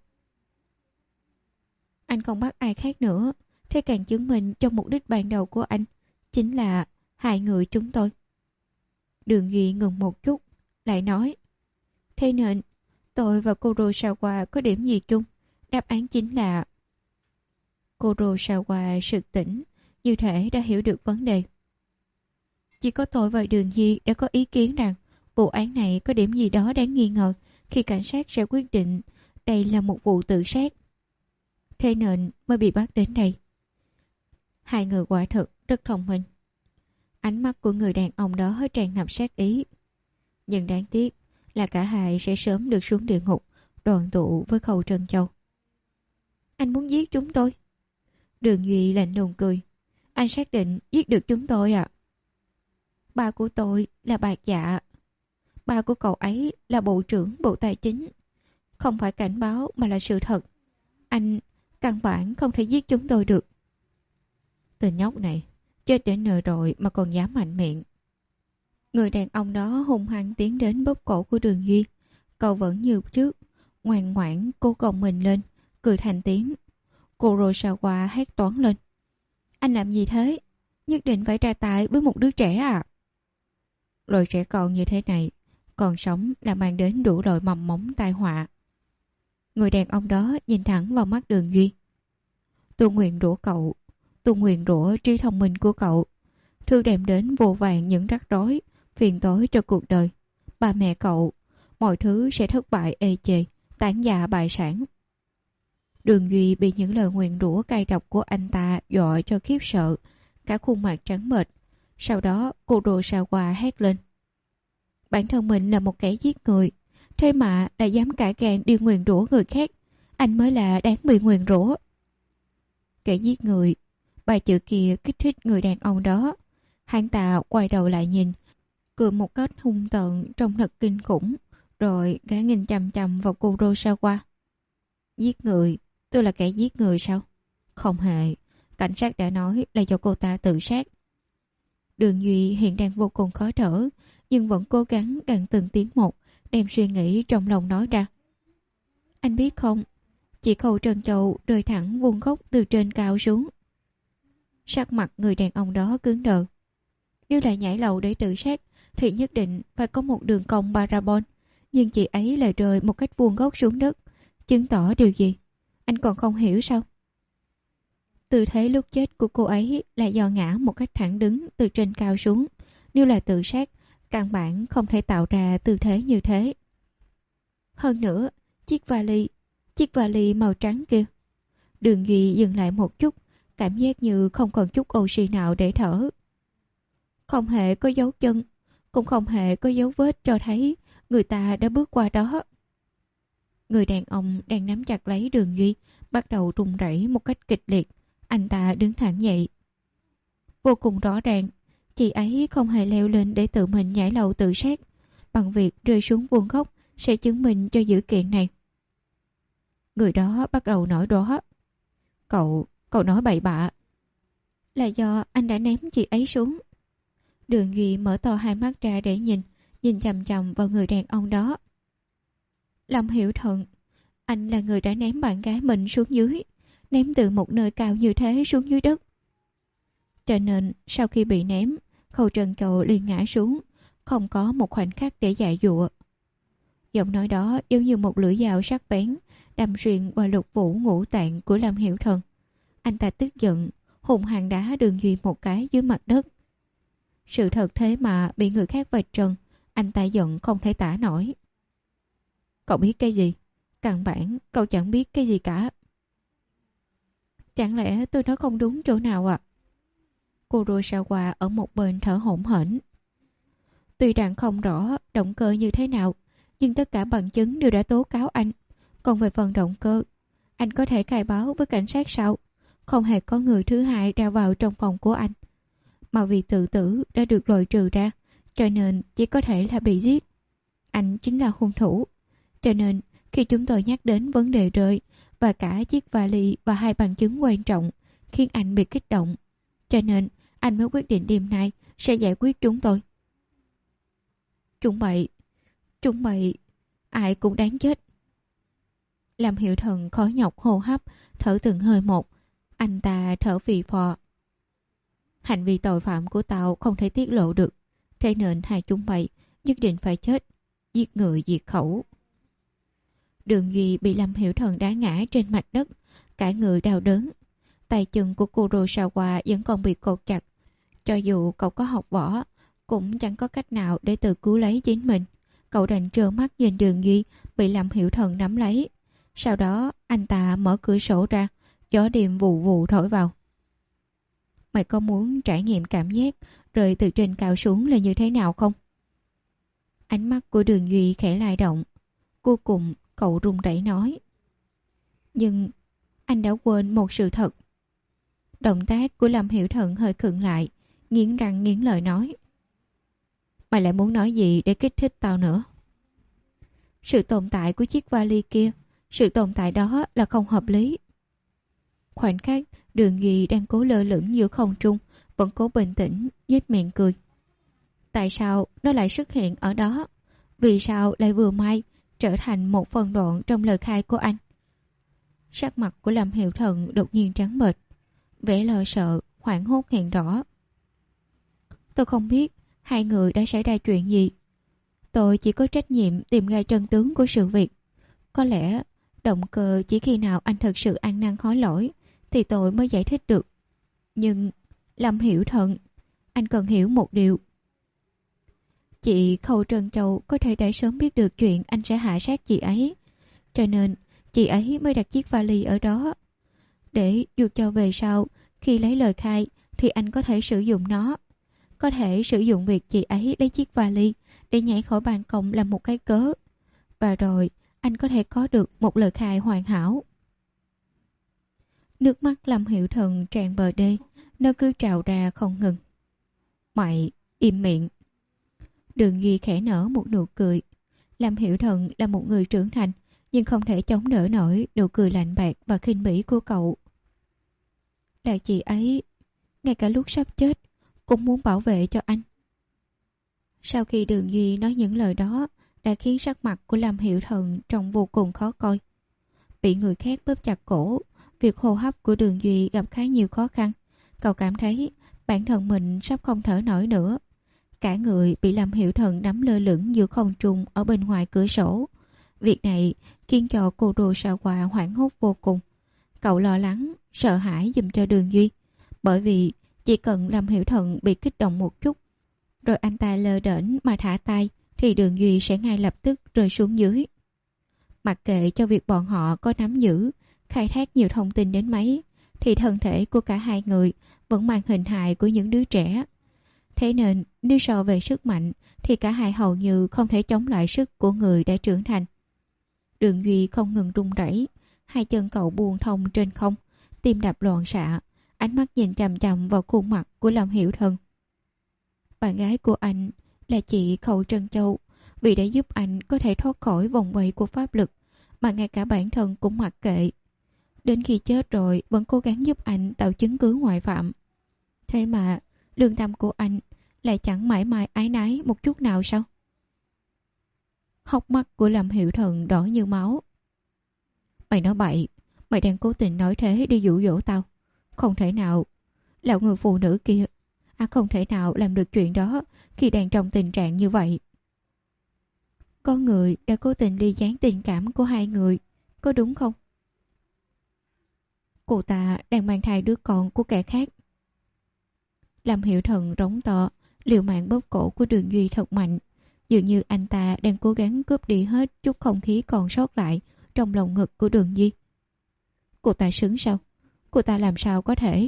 Anh không bắt ai khác nữa, thế càng chứng minh trong mục đích ban đầu của anh chính là hại người chúng tôi. Đường Duy ngừng một chút, lại nói. Thế nên tôi và Kurosawa có điểm gì chung? Đáp án chính là... Kurosawa sực tỉnh, như thể đã hiểu được vấn đề. Chỉ có tôi và Đường Duy đã có ý kiến rằng vụ án này có điểm gì đó đáng nghi ngờ khi cảnh sát sẽ quyết định đây là một vụ tự sát. Thế nên mới bị bắt đến đây. Hai người quả thực rất thông minh. Ánh mắt của người đàn ông đó hơi tràn ngập sát ý. Nhưng đáng tiếc là cả hai sẽ sớm được xuống địa ngục đoàn tụ với Khâu Trân Châu. Anh muốn giết chúng tôi? Đường Duy lạnh lùng cười. Anh xác định giết được chúng tôi à? Ba của tôi là Bạc Dạ. Ba của cậu ấy là Bộ trưởng Bộ Tài chính. Không phải cảnh báo mà là sự thật. Anh căn bản không thể giết chúng tôi được. Tên nhóc này chết đến nơi rồi mà còn dám mạnh miệng. Người đàn ông đó hung hăng tiến đến bóp cổ của Đường Duy. Cậu vẫn như trước, ngoan ngoãn cố gồng mình lên, cười thành tiếng. Kurosawa hét toáng lên. Anh làm gì thế? Nhất định phải ra tay với một đứa trẻ à? Loại trẻ con như thế này, còn sống là mang đến đủ loại mầm mống tai họa. Người đàn ông đó nhìn thẳng vào mắt Đường Duy. Tôi nguyện rủa cậu, tôi nguyện rủa trí thông minh của cậu, thư đem đến vô vàn những rắc rối, phiền toái cho cuộc đời. Ba mẹ cậu, mọi thứ sẽ thất bại ê chề, tán gia bại sản. Đường Duy bị những lời nguyền rủa cay độc của anh ta dọa cho khiếp sợ, cả khuôn mặt trắng bệch. Sau đó Kurosawa hét lên. Bản thân mình là một kẻ giết người, thế mà đã dám cả gan đi nguyền rủa người khác. Anh mới là đáng bị nguyền rủa. Kẻ giết người. Ba chữ kia kích thích người đàn ông đó. Hắn ta quay đầu lại nhìn, cười một cách hung tợn trông thật kinh khủng, rồi gã nhìn chằm chằm vào Kurosawa. Giết người? Tôi là kẻ giết người sao? Không hề. Cảnh sát đã nói là do cô ta tự sát. Đường Duy hiện đang vô cùng khó thở, nhưng vẫn cố gắng gằn từng tiếng một, đem suy nghĩ trong lòng nói ra. Anh biết không, chỉ Khâu Trân Châu rơi thẳng vuông góc từ trên cao xuống. Sắc mặt người đàn ông đó cứng đờ. Nếu là nhảy lầu để tự sát thì nhất định phải có một đường cong parabol, nhưng chị ấy lại rơi một cách vuông góc xuống đất, chứng tỏ điều gì? Anh còn không hiểu sao? Tư thế lúc chết của cô ấy là do ngã một cách thẳng đứng từ trên cao xuống. Nếu là tự sát, căn bản không thể tạo ra tư thế như thế. Hơn nữa, chiếc vali, chiếc vali màu trắng kia. Đường Duy dừng lại một chút, cảm giác như không còn chút oxy nào để thở. Không hề có dấu chân, cũng không hề có dấu vết cho thấy người ta đã bước qua đó. Người đàn ông đang nắm chặt lấy Đường Duy bắt đầu run rẩy một cách kịch liệt. Anh ta đứng thẳng dậy. Vô cùng rõ ràng, chị ấy không hề leo lên để tự mình nhảy lầu tự sát. Bằng việc rơi xuống vuông góc sẽ chứng minh cho dữ kiện này. Người đó bắt đầu nói đó. Cậu, cậu nói bậy bạ. Là do anh đã ném chị ấy xuống. Đường Duy mở to hai mắt ra để nhìn, nhìn chằm chằm vào người đàn ông đó. Lâm Hiểu Thần, anh là người đã ném bạn gái mình xuống dưới, ném từ một nơi cao như thế xuống dưới đất. Cho nên sau khi bị ném, Khâu Trân Châu liền ngã xuống, không có một khoảnh khắc để dạy dụa. Giọng nói đó giống như một lưỡi dao sắc bén đâm xuyên qua lục phủ ngũ tạng của Lâm Hiểu Thần. Anh ta tức giận, hùng hăng đá Đường Duy một cái dưới mặt đất. Sự thật thế mà bị người khác vạch trần, anh ta giận không thể tả nổi. Cậu biết cái gì? Căn bản cậu chẳng biết cái gì cả. Chẳng lẽ tôi nói không đúng chỗ nào à? Kurosawa ở một bên thở hổn hển. Tuy rằng không rõ động cơ như thế nào, nhưng tất cả bằng chứng đều đã tố cáo anh. Còn về phần động cơ, anh có thể khai báo với cảnh sát sau. Không hề có người thứ hai ra vào trong phòng của anh. Mà vì tự tử đã được loại trừ ra, cho nên chỉ có thể là bị giết. Anh chính là hung thủ. Cho nên khi chúng tôi nhắc đến vấn đề rơi và cả chiếc vali và hai bằng chứng quan trọng khiến anh bị kích động. Cho nên anh mới quyết định đêm nay sẽ giải quyết chúng tôi. Chúng bậy, chúng bậy, ai cũng đáng chết. Lâm Hiểu Thần khó nhọc hô hấp, thở từng hơi một. Anh ta thở phì phò. Hành vi tội phạm của tao không thể tiết lộ được, thế nên hai chúng bậy nhất định phải chết, giết người diệt khẩu. Đường Duy bị Lâm Hiểu Thần đá ngã trên mặt đất, cả người đau đớn. Tay chân của Kurosawa vẫn còn bị cột chặt. Cho dù cậu có học võ, cũng chẳng có cách nào để tự cứu lấy chính mình. Cậu đành trơ mắt nhìn Đường Duy bị Lâm Hiểu Thần nắm lấy. Sau đó anh ta mở cửa sổ ra, gió đêm vù vù thổi vào. Mày có muốn trải nghiệm cảm giác rơi từ trên cao xuống là như thế nào không? Ánh mắt của Đường Duy khẽ lay động. Cuối cùng cậu run rẩy nói. Nhưng anh đã quên một sự thật. Động tác của Lâm Hiểu Thần hơi khựng lại, nghiến răng nghiến lợi nói. Mày lại muốn nói gì để kích thích tao nữa? Sự tồn tại của chiếc vali kia, sự tồn tại đó là không hợp lý. Khoảnh khắc Đường Duy đang cố lơ lửng giữa không trung, vẫn cố bình tĩnh, nhếch miệng cười. Tại sao nó lại xuất hiện ở đó? Vì sao lại vừa may trở thành một phần đoạn trong lời khai của anh? Sắc mặt của Lâm Hiểu Thần đột nhiên trắng bệch, vẻ lo sợ, hoảng hốt hiện rõ. Tôi không biết hai người đã xảy ra chuyện gì. Tôi chỉ có trách nhiệm tìm ra chân tướng của sự việc. Có lẽ động cơ chỉ khi nào anh thật sự ăn năn hối lỗi thì tôi mới giải thích được. Nhưng Lâm Hiểu Thần, anh cần hiểu một điều. Chị Khâu Trân Châu có thể đã sớm biết được chuyện anh sẽ hạ sát chị ấy, cho nên chị ấy mới đặt chiếc vali ở đó. Để dù cho về sau khi lấy lời khai thì anh có thể sử dụng nó. Có thể sử dụng việc chị ấy lấy chiếc vali để nhảy khỏi ban công làm một cái cớ. Và rồi anh có thể có được một lời khai hoàn hảo. Nước mắt Lâm Hiểu Thần tràn bờ đê, nó cứ trào ra không ngừng. Mày, im miệng. Đường Duy khẽ nở một nụ cười. Lâm Hiểu Thần là một người trưởng thành, nhưng không thể chống đỡ nổi nụ cười lạnh bạc và khinh bỉ của cậu. Là chị ấy, ngay cả lúc sắp chết, cũng muốn bảo vệ cho anh. Sau khi Đường Duy nói những lời đó, đã khiến sắc mặt của Lâm Hiểu Thần trông vô cùng khó coi. Bị người khác bóp chặt cổ, việc hô hấp của Đường Duy gặp khá nhiều khó khăn. Cậu cảm thấy bản thân mình sắp không thở nổi nữa. Cả người bị Lâm Hiểu Thần nắm lơ lửng giữa không trung ở bên ngoài cửa sổ. Việc này khiến cho cô Đồ Sa Hoa hoảng hốt vô cùng. Cậu lo lắng, sợ hãi giùm cho Đường Duy, bởi vì chỉ cần Lâm Hiểu Thần bị kích động một chút, rồi anh ta lơ đễnh mà thả tay, thì Đường Duy sẽ ngay lập tức rơi xuống dưới. Mặc kệ cho việc bọn họ có nắm giữ, khai thác nhiều thông tin đến mấy, thì thân thể của cả hai người vẫn mang hình hài của những đứa trẻ. Thế nên nếu so về sức mạnh thì cả hai hầu như không thể chống lại sức của người đã trưởng thành. Đường Duy không ngừng run rẩy, hai chân cậu buông thong trên không, tim đập loạn xạ, ánh mắt nhìn chằm chằm vào khuôn mặt của Lâm Hiểu Thần. Bạn gái của anh là chị Khâu Trân Châu, vì đã giúp anh có thể thoát khỏi vòng vây của pháp lực mà ngay cả bản thân cũng mặc kệ. Đến khi chết rồi vẫn cố gắng giúp anh tạo chứng cứ ngoại phạm. Thế mà lương tâm của anh lại chẳng mãi mãi ái nái một chút nào sao? Hốc mắt của Lâm Hiểu Thần đỏ như máu. Mày nói bậy, mày đang cố tình nói thế đi dụ dỗ tao. Không thể nào, lão người phụ nữ kia, à không thể nào làm được chuyện đó khi đang trong tình trạng như vậy. Có người đã cố tình ly gián tình cảm của hai người, có đúng không? Cô ta đang mang thai đứa con của kẻ khác. Lâm Hiểu Thần rống to, liều mạng bóp cổ của Đường Duy thật mạnh, dường như anh ta đang cố gắng cướp đi hết chút không khí còn sót lại trong lồng ngực của Đường Duy. Cô ta sướng sao? Cô ta làm sao có thể?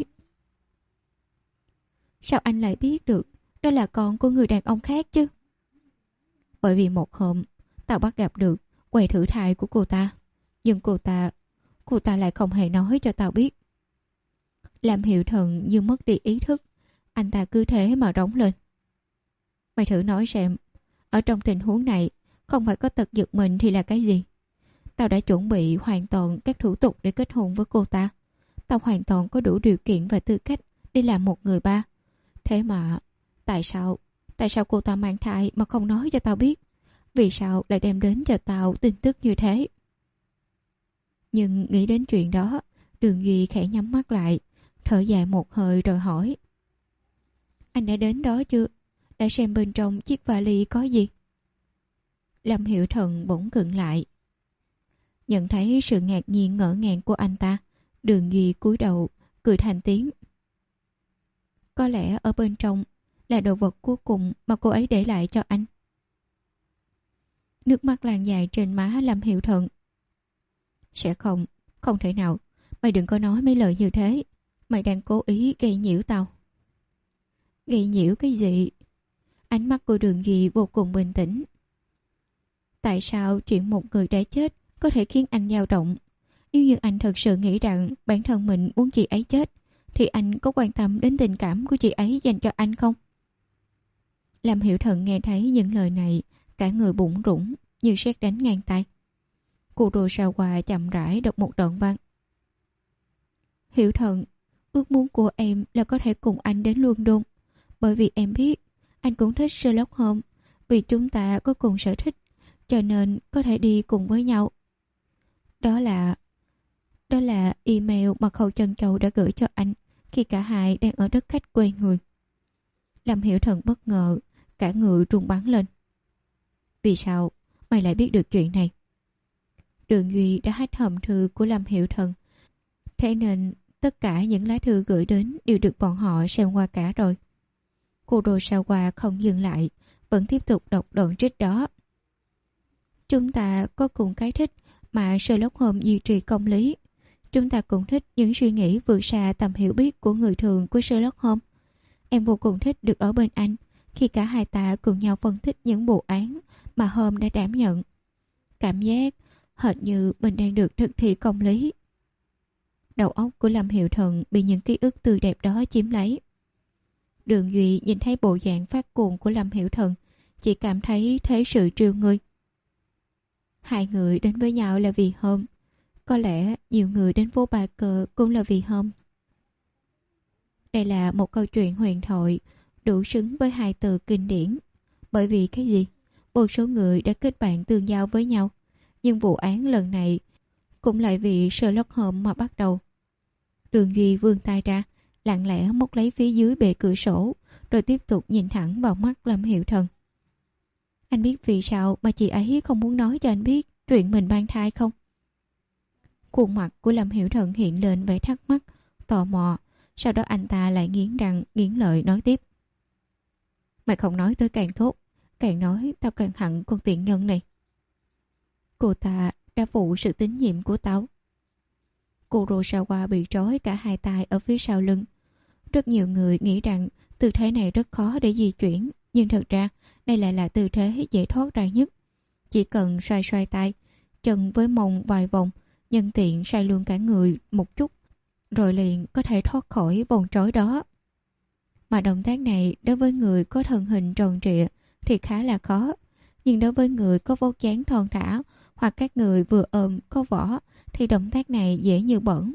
Sao anh lại biết được đó là con của người đàn ông khác chứ? Bởi vì một hôm tao bắt gặp được quầy thử thai của cô ta, nhưng cô ta cô ta lại không hề nói cho tao biết. Lâm Hiểu Thần như mất đi ý thức, anh ta cứ thế mà rống lên. Mày thử nói xem, ở trong tình huống này không phải có tật giật mình thì là cái gì? Tao đã chuẩn bị hoàn toàn các thủ tục để kết hôn với cô ta. Tao hoàn toàn có đủ điều kiện và tư cách để làm một người ba. Thế mà tại sao Tại sao cô ta mang thai mà không nói cho tao biết? Vì sao lại đem đến cho tao tin tức như thế? Nhưng nghĩ đến chuyện đó, Đường Duy khẽ nhắm mắt lại, thở dài một hơi rồi hỏi. Anh đã đến đó chưa? Đã xem bên trong chiếc vali có gì? Lâm Hiểu Thần bỗng khựng lại. Nhận thấy sự ngạc nhiên ngỡ ngàng của anh ta, Đường Duy cúi đầu, cười thành tiếng. Có lẽ ở bên trong là đồ vật cuối cùng mà cô ấy để lại cho anh. Nước mắt lan dài trên má Lâm Hiểu Thần. Sẽ không, không thể nào. Mày đừng có nói mấy lời như thế. Mày đang cố ý gây nhiễu tao. Gây nhiễu cái gì? Ánh mắt của Đường Duy vô cùng bình tĩnh. Tại sao chuyện một người đã chết có thể khiến anh dao động? Nếu như anh thật sự nghĩ rằng bản thân mình muốn chị ấy chết, thì anh có quan tâm đến tình cảm của chị ấy dành cho anh không? Lâm Hiểu Thần nghe thấy những lời này, cả người bủn rủn như sét đánh ngang tay. Cô Đồ Sa Hoa chậm rãi đọc một đoạn văn. Hiểu Thần, ước muốn của em là có thể cùng anh đến London, bởi vì em biết anh cũng thích Sherlock Holmes, vì chúng ta có cùng sở thích, cho nên có thể đi cùng với nhau. Đó là Đó là email mà Khâu Trân Châu đã gửi cho anh khi cả hai đang ở đất khách quê người. Lâm Hiểu Thần bất ngờ, cả người run bắn lên. Vì sao mày lại biết được chuyện này? Đường Duy đã hách hòm thư của Lâm Hiểu Thần, thế nên tất cả những lá thư gửi đến đều được bọn họ xem qua cả rồi. Cô Đồ Sa Hoa không dừng lại, vẫn tiếp tục đọc đoạn trích đó. Chúng ta có cùng cái thích mà Sherlock Holmes duy trì công lý. Chúng ta cũng thích những suy nghĩ vượt xa tầm hiểu biết của người thường của Sherlock Holmes. Em vô cùng thích được ở bên anh khi cả hai ta cùng nhau phân tích những vụ án mà Holmes đã đảm nhận. Cảm giác hệt như mình đang được thực thi công lý. Đầu óc của Lâm Hiểu Thần bị những ký ức tươi đẹp đó chiếm lấy. Đường Duy nhìn thấy bộ dạng phát cuồng của Lâm Hiểu Thần, chỉ cảm thấy thế sự trêu người. Hai người đến với nhau là vì Holmes. Có lẽ nhiều người đến phố Barker cũng là vì Holmes. Đây là một câu chuyện huyền thoại đủ xứng với hai từ kinh điển. Bởi vì cái gì? Một số người đã kết bạn tương giao với nhau. Nhưng vụ án lần này cũng lại vì Sherlock Holmes mà bắt đầu. Đường Duy vươn tay ra, lặng lẽ móc lấy phía dưới bề cửa sổ, rồi tiếp tục nhìn thẳng vào mắt Lâm Hiểu Thần. Anh biết vì sao mà chị ấy không muốn nói cho anh biết chuyện mình mang thai không? Khuôn mặt của Lâm Hiểu Thần hiện lên vẻ thắc mắc, tò mò. Sau đó anh ta lại nghiến răng, nghiến lợi nói tiếp. Mày không nói tới càng tốt, càng nói tao càng hận con tiện nhân này. Cô ta đã phụ sự tín nhiệm của tao. Kurosawa bị trói cả hai tay ở phía sau lưng. Rất nhiều người nghĩ rằng tư thế này rất khó để di chuyển, nhưng thật ra đây lại là tư thế dễ thoát ra nhất. Chỉ cần xoay xoay tay, chân với mông vài vòng, nhân tiện xoay luôn cả người một chút, rồi liền có thể thoát khỏi vòng trói đó. Mà động tác này đối với người có thân hình tròn trịa thì khá là khó, nhưng đối với người có vóc dáng thon thả hoặc các người vừa ôm có võ thì động tác này dễ như bẩn.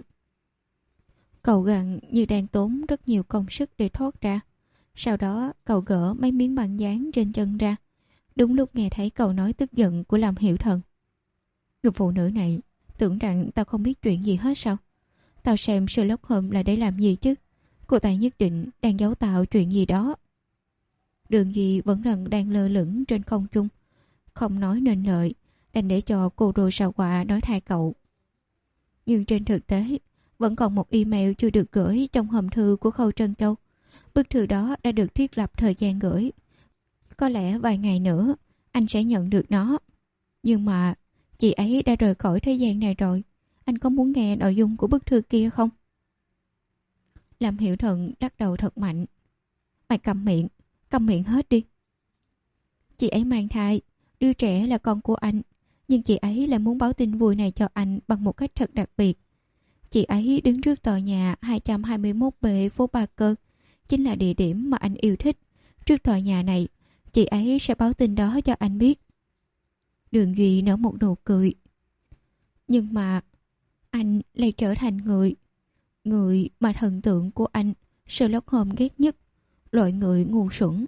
Cậu gần như đang tốn rất nhiều công sức để thoát ra. Sau đó cậu gỡ mấy miếng băng dán trên chân ra. Đúng lúc nghe thấy câu nói tức giận của Lâm Hiểu Thần. Người phụ nữ này tưởng rằng tao không biết chuyện gì hết sao? Tao xem Sherlock Holmes là để làm gì chứ? Cô ta nhất định đang giấu tao chuyện gì đó. Đường Duy vẫn rằng đang lơ lửng trên không trung, không nói nên lợi, đành để cho Kurosawa nói thay cậu. Nhưng trên thực tế, vẫn còn một email chưa được gửi trong hòm thư của Khâu Trân Châu. Bức thư đó đã được thiết lập thời gian gửi. Có lẽ vài ngày nữa, anh sẽ nhận được nó. Nhưng mà, chị ấy đã rời khỏi thế gian này rồi. Anh có muốn nghe nội dung của bức thư kia không? Lâm Hiểu Thần đắc đầu thật mạnh. Mày cầm miệng, cầm miệng hết đi. Chị ấy mang thai, đứa trẻ là con của anh. Nhưng chị ấy lại muốn báo tin vui này cho anh bằng một cách thật đặc biệt. Chị ấy đứng trước tòa nhà hai trăm hai mươi mốt B phố Barker, chính là địa điểm mà anh yêu thích. Trước tòa nhà này, chị ấy sẽ báo tin đó cho anh biết. Đường Duy nở một nụ cười. Nhưng mà anh lại trở thành người Người mà thần tượng của anh Sherlock Holmes ghét nhất, loại người ngu xuẩn.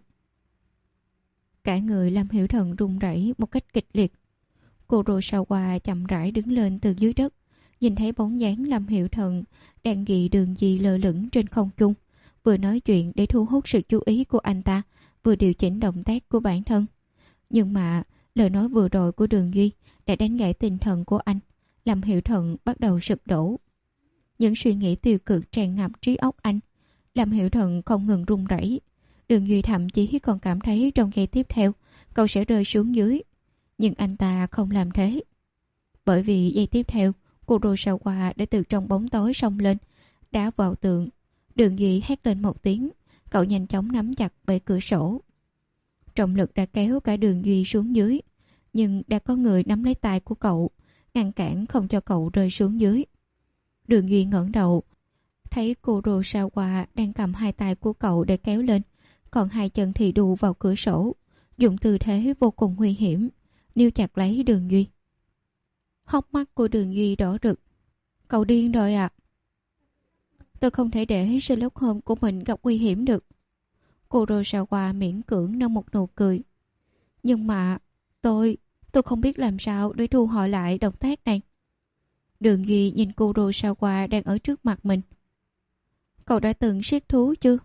Cả người Lâm Hiểu Thần run rẩy một cách kịch liệt. Kurosawa chậm rãi đứng lên từ dưới đất, nhìn thấy bóng dáng Lâm Hiểu Thần đang ghi Đường Duy lơ lửng trên không trung, vừa nói chuyện để thu hút sự chú ý của anh ta, vừa điều chỉnh động tác của bản thân. Nhưng mà lời nói vừa rồi của Đường Duy đã đánh gãy tinh thần của anh. Lâm Hiểu Thần bắt đầu sụp đổ. Những suy nghĩ tiêu cực tràn ngập trí óc anh. Lâm Hiểu Thần không ngừng run rẩy. Đường Duy thậm chí còn cảm thấy trong giây tiếp theo cậu sẽ rơi xuống dưới. Nhưng anh ta không làm thế. Bởi vì giây tiếp theo, Kurosawa đã từ trong bóng tối xông lên, đá vào tường. Đường Duy hét lên một tiếng, cậu nhanh chóng nắm chặt bệ cửa sổ. Trọng lực đã kéo cả Đường Duy xuống dưới, nhưng đã có người nắm lấy tay của cậu, ngăn cản không cho cậu rơi xuống dưới. Đường Duy ngẩng đầu, thấy Kurosawa đang cầm hai tay của cậu để kéo lên, còn hai chân thì đù vào cửa sổ, dùng tư thế vô cùng nguy hiểm, níu chặt lấy Đường Duy. Hốc mắt của Đường Duy đỏ rực. Cậu điên rồi à? Tôi không thể để Sherlock Holmes của mình gặp nguy hiểm được. Kurosawa miễn cưỡng nở một nụ cười. Nhưng mà tôi, tôi không biết làm sao để thu hồi lại động tác này. Đường Duy nhìn Kurosawa đang ở trước mặt mình. Cậu đã từng siết thú chưa?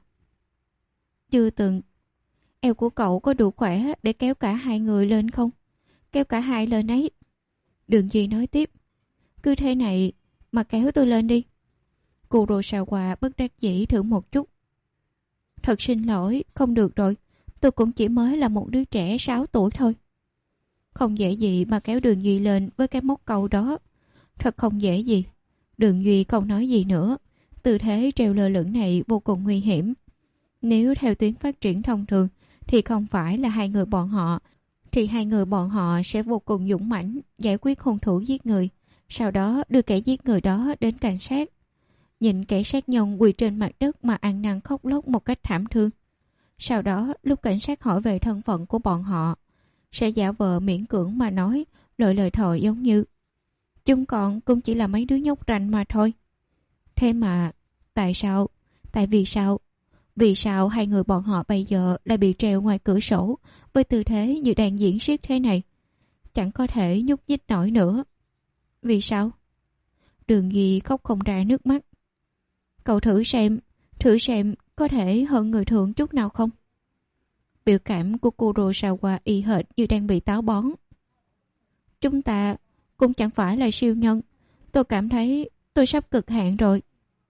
Chưa từng. Eo của cậu có đủ khỏe để kéo cả hai người lên không? Kéo cả hai lên ấy. Đường Duy nói tiếp. Cứ thế này mà kéo tôi lên đi. Kurosawa bất đắc dĩ thử một chút. Thật xin lỗi, không được rồi. Tôi cũng chỉ mới là một đứa trẻ sáu tuổi thôi. Không dễ gì mà kéo Đường Duy lên với cái móc câu đó. Thật không dễ gì. Đường Duy không nói gì nữa. Tư thế treo lơ lửng này vô cùng nguy hiểm. Nếu theo tuyến phát triển thông thường thì không phải là hai người bọn họ, thì hai người bọn họ sẽ vô cùng dũng mãnh giải quyết hung thủ giết người, sau đó đưa kẻ giết người đó đến cảnh sát. Nhìn kẻ sát nhân quỳ trên mặt đất mà ăn năn khóc lóc một cách thảm thương. Sau đó lúc cảnh sát hỏi về thân phận của bọn họ, sẽ giả vờ miễn cưỡng mà nói lội lời thòi giống như chúng còn cũng chỉ là mấy đứa nhóc ranh mà thôi. Thế mà tại sao, tại vì sao, vì sao hai người bọn họ bây giờ lại bị treo ngoài cửa sổ với tư thế như đang diễn xiết thế này, chẳng có thể nhúc nhích nổi nữa. Vì sao? Đường Duy khóc không ra nước mắt. Cậu thử xem, thử xem có thể hơn người thường chút nào không? Biểu cảm của Kurosawa y hệt như đang bị táo bón. Chúng ta cũng chẳng phải là siêu nhân. Tôi cảm thấy tôi sắp cực hạn rồi.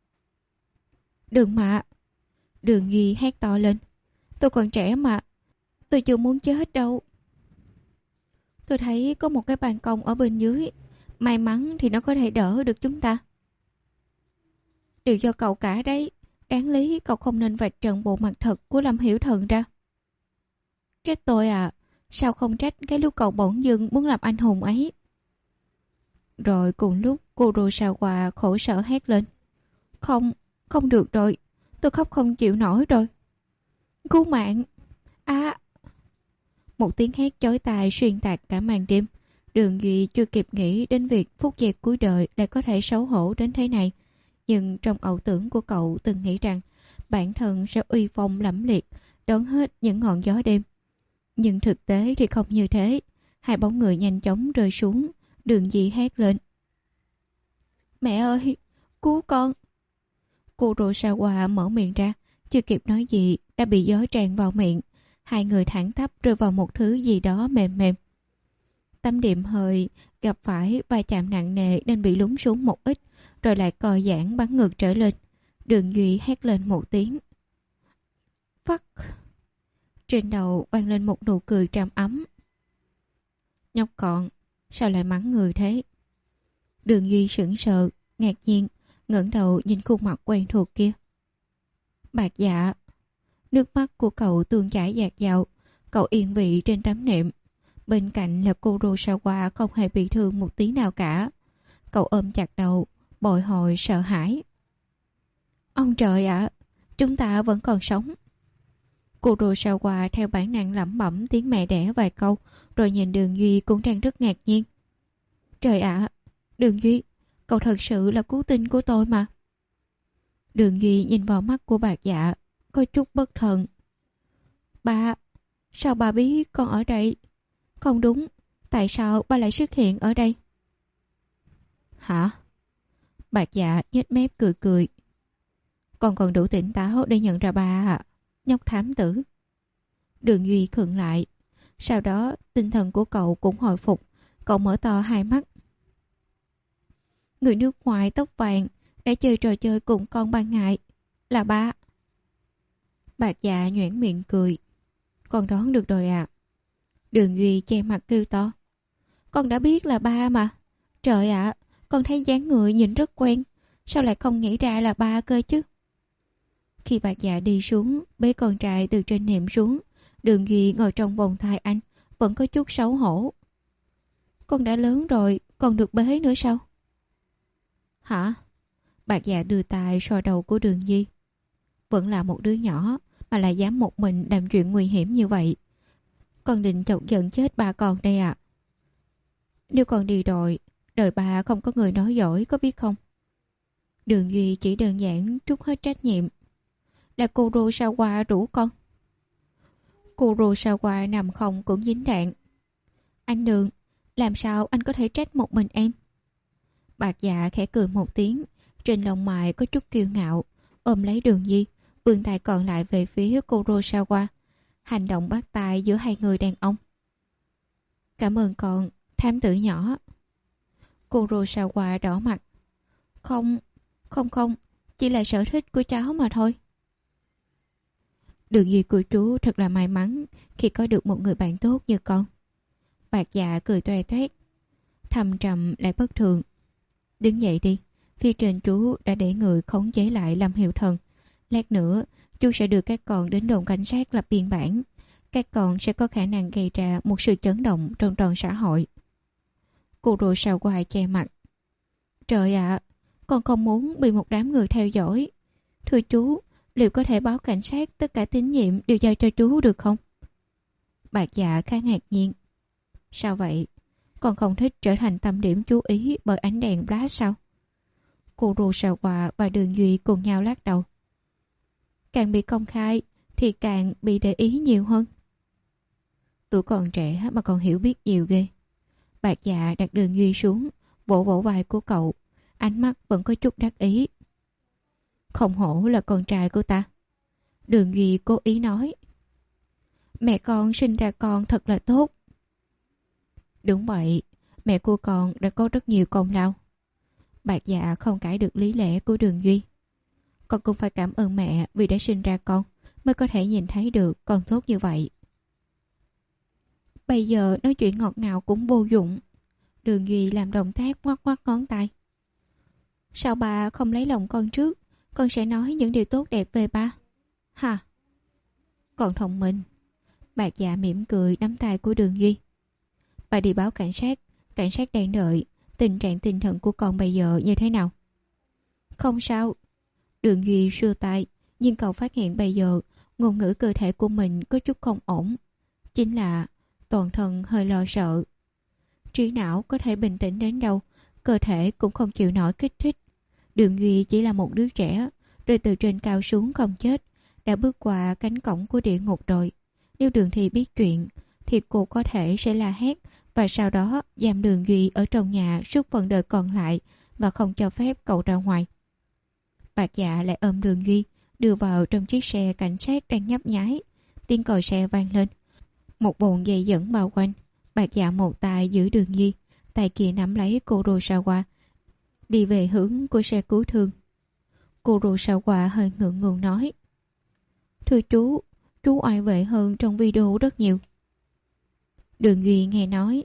Đừng mà. Đường Duy hét to lên. Tôi còn trẻ mà. Tôi chưa muốn chết đâu. Tôi thấy có một cái ban công ở bên dưới. May mắn thì nó có thể đỡ được chúng ta. Đều do cậu cả đấy. Đáng lý cậu không nên vạch trần bộ mặt thật của Lâm Hiểu Thần ra. Trách tôi à? Sao không trách cái lúc cậu bỗng dưng muốn làm anh hùng ấy? Rồi cùng lúc Kurosawa khổ sở hét lên. Không, không được rồi. Tôi khóc không chịu nổi rồi. Cứu mạng! À! Một tiếng hét chói tai xuyên tạc cả màn đêm. Đường Duy chưa kịp nghĩ đến việc phút giây cuối đời lại có thể xấu hổ đến thế này. Nhưng trong ảo tưởng của cậu từng nghĩ rằng bản thân sẽ uy phong lẫm liệt, đón hết những ngọn gió đêm. Nhưng thực tế thì không như thế. Hai bóng người nhanh chóng rơi xuống. Đường Duy hét lên. Mẹ ơi! Cứu con! Kurosawa mở miệng ra, chưa kịp nói gì đã bị gió tràn vào miệng. Hai người thẳng tắp rơi vào một thứ gì đó mềm mềm. Tâm điểm hơi gặp phải va chạm nặng nề nên bị lún xuống một ít, rồi lại co giãn bắn ngược trở lên. Đường Duy hét lên một tiếng. Phắc! Trên đầu vang lên một nụ cười trầm ấm. Nhóc con, sao lại mắng người thế? Đường Duy sững sờ, ngạc nhiên, ngẩng đầu nhìn khuôn mặt quen thuộc kia. Bạc Dạ! Nước mắt của cậu tuôn chảy dạt dào. Cậu yên vị trên tấm nệm. Bên cạnh là Kurosawa không hề bị thương một tí nào cả. Cậu ôm chặt đầu, bồi hồi sợ hãi. Ông trời ạ! À, chúng ta vẫn còn sống. Kurosawa theo bản năng lẩm bẩm tiếng mẹ đẻ vài câu, rồi nhìn Đường Duy cũng đang rất ngạc nhiên. Trời ạ! À, Đường Duy, cậu thật sự là cứu tinh của tôi mà. Đường Duy nhìn vào mắt của Bạc Dạ, có chút bất thần. Ba, sao bà biết con ở đây? Không đúng, tại sao ba lại xuất hiện ở đây? Hả? Bạc Dạ nhếch mép cười cười. Con còn đủ tỉnh táo để nhận ra ba à, nhóc thám tử. Đường Duy khựng lại. Sau đó tinh thần của cậu cũng hồi phục. Cậu mở to hai mắt. Người nước ngoài tóc vàng đã chơi trò chơi cùng con ban ngày là ba. Bạc Dạ nhoẻn miệng cười. Con đoán được rồi à? Đường Duy che mặt kêu to. Con đã biết là ba mà. Trời ạ, à, con thấy dáng người nhìn rất quen. Sao lại không nghĩ ra là ba cơ chứ? Khi Bạc Dạ đi xuống, bế con trai từ trên nệm xuống, Đường Duy ngồi trong vòng tay anh, vẫn có chút xấu hổ. Con đã lớn rồi, còn được bế nữa sao? Hả? Bạc Dạ đưa tay xoa đầu của Đường Duy. Vẫn là một đứa nhỏ mà lại dám một mình làm chuyện nguy hiểm như vậy. Con định chọc giận chết ba con đây à? Nếu con đi rồi, đời ba không có người nói giỏi, có biết không? Đường Duy chỉ đơn giản trút hết trách nhiệm. Là Kurosawa rủ con. Kurosawa nằm không cũng dính đạn. Anh Đường, làm sao anh có thể trách một mình em? Bạc Dạ khẽ cười một tiếng, trên lông mày có chút kiêu ngạo, ôm lấy Đường Duy, vươn tay còn lại về phía Kurosawa. Hành động bắt tay giữa hai người đàn ông. Cảm ơn con, thám tử nhỏ. Kurosawa đỏ mặt. Không, không không, chỉ là sở thích của cháu mà thôi. Đường Duy của chú thật là may mắn khi có được một người bạn tốt như con. Bạc Dạ cười toe toét, thầm trầm lại bất thường. Đứng dậy đi, phía trên chú đã để người khống chế lại Lâm Hiểu Thần. Lát nữa chú sẽ đưa các con đến đồn cảnh sát lập biên bản. Các con sẽ có khả năng gây ra một sự chấn động trong toàn xã hội. Kurosawa che mặt. Trời ạ, à, con không muốn bị một đám người theo dõi. Thưa chú, liệu có thể báo cảnh sát tất cả tín nhiệm đều giao cho chú được không? Bạc Dạ khá ngạc nhiên. Sao vậy? Con không thích trở thành tâm điểm chú ý bởi ánh đèn flash sao? Kurosawa và Đường Duy cùng nhau lắc đầu. Càng bị công khai thì càng bị để ý nhiều hơn. Tuổi còn trẻ mà còn hiểu biết nhiều ghê. Bạc Dạ đặt Đường Duy xuống, vỗ vỗ vai của cậu, ánh mắt vẫn có chút đắc ý. Không hổ là con trai của ta. Đường Duy cố ý nói. Mẹ con sinh ra con thật là tốt. Đúng vậy, mẹ của con đã có rất nhiều công lao. Bạc Dạ không cãi được lý lẽ của Đường Duy. Con cũng phải cảm ơn mẹ vì đã sinh ra con, mới có thể nhìn thấy được con tốt như vậy. Bây giờ nói chuyện ngọt ngào cũng vô dụng. Đường Duy làm động tác ngoắc ngoắc ngón tay. Sao bà không lấy lòng con trước? Con sẽ nói những điều tốt đẹp về ba. Hả? Còn thông minh. Bạc Dạ mỉm cười nắm tay của Đường Duy. Bà đi báo cảnh sát. Cảnh sát đang đợi. Tình trạng tinh thần của con bây giờ như thế nào? Không sao. Đường Duy xua tay. Nhưng cậu phát hiện bây giờ ngôn ngữ cơ thể của mình có chút không ổn. Chính là toàn thân hơi lo sợ. Trí não có thể bình tĩnh đến đâu, cơ thể cũng không chịu nổi kích thích. Đường Duy chỉ là một đứa trẻ, rơi từ trên cao xuống không chết, đã bước qua cánh cổng của địa ngục rồi. Nếu Đường Thi biết chuyện, thì cô có thể sẽ la hét và sau đó giam Đường Duy ở trong nhà suốt phần đời còn lại và không cho phép cậu ra ngoài. Bạc Dạ lại ôm Đường Duy, đưa vào trong chiếc xe cảnh sát đang nhấp nháy. Tiếng còi xe vang lên. Một bồn dây dẫn bao quanh. Bạc Dạ một tay giữ Đường Duy, tay kia nắm lấy Kurosawa, đi về hướng của xe cứu thương. Kurosawa hơi ngượng ngùng nói. Thưa chú, chú oai vệ hơn trong video rất nhiều. Đường Duy nghe nói.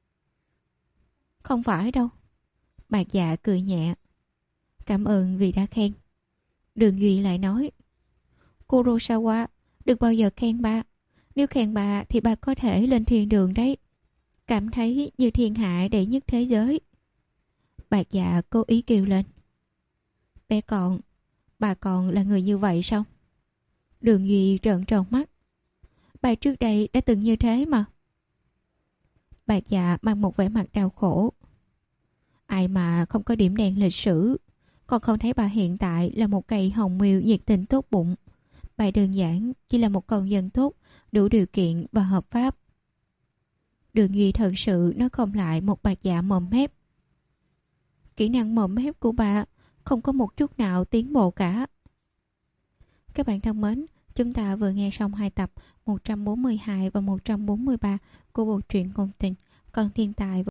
Không phải đâu. Bạc Dạ cười nhẹ. Cảm ơn vì đã khen. Đường Duy lại nói. Kurosawa, đừng bao giờ khen ba. Nếu khen ba thì ba có thể lên thiên đường đấy. Cảm thấy như thiên hạ đệ nhất thế giới. Bạc Dạ cố ý kêu lên. Bé con, bà còn là người như vậy sao? Đường Duy trợn tròn mắt. Bà trước đây đã từng như thế mà. Bạc Dạ mang một vẻ mặt đau khổ. Ai mà không có điểm đen lịch sử. Con không thấy bà hiện tại là một cây hồng miêu nhiệt tình tốt bụng. Bà đơn giản chỉ là một công dân tốt, đủ điều kiện và hợp pháp. Đường Duy thật sự nói không lại một Bạc Dạ mồm mép. Kỹ năng mồm mép của bà không có một chút nào tiến bộ cả. Các bạn thân mến, chúng ta vừa nghe xong hai tập một trăm bốn mươi hai và một trăm bốn mươi ba của bộ truyện ngôn tình Con Thiên Tài.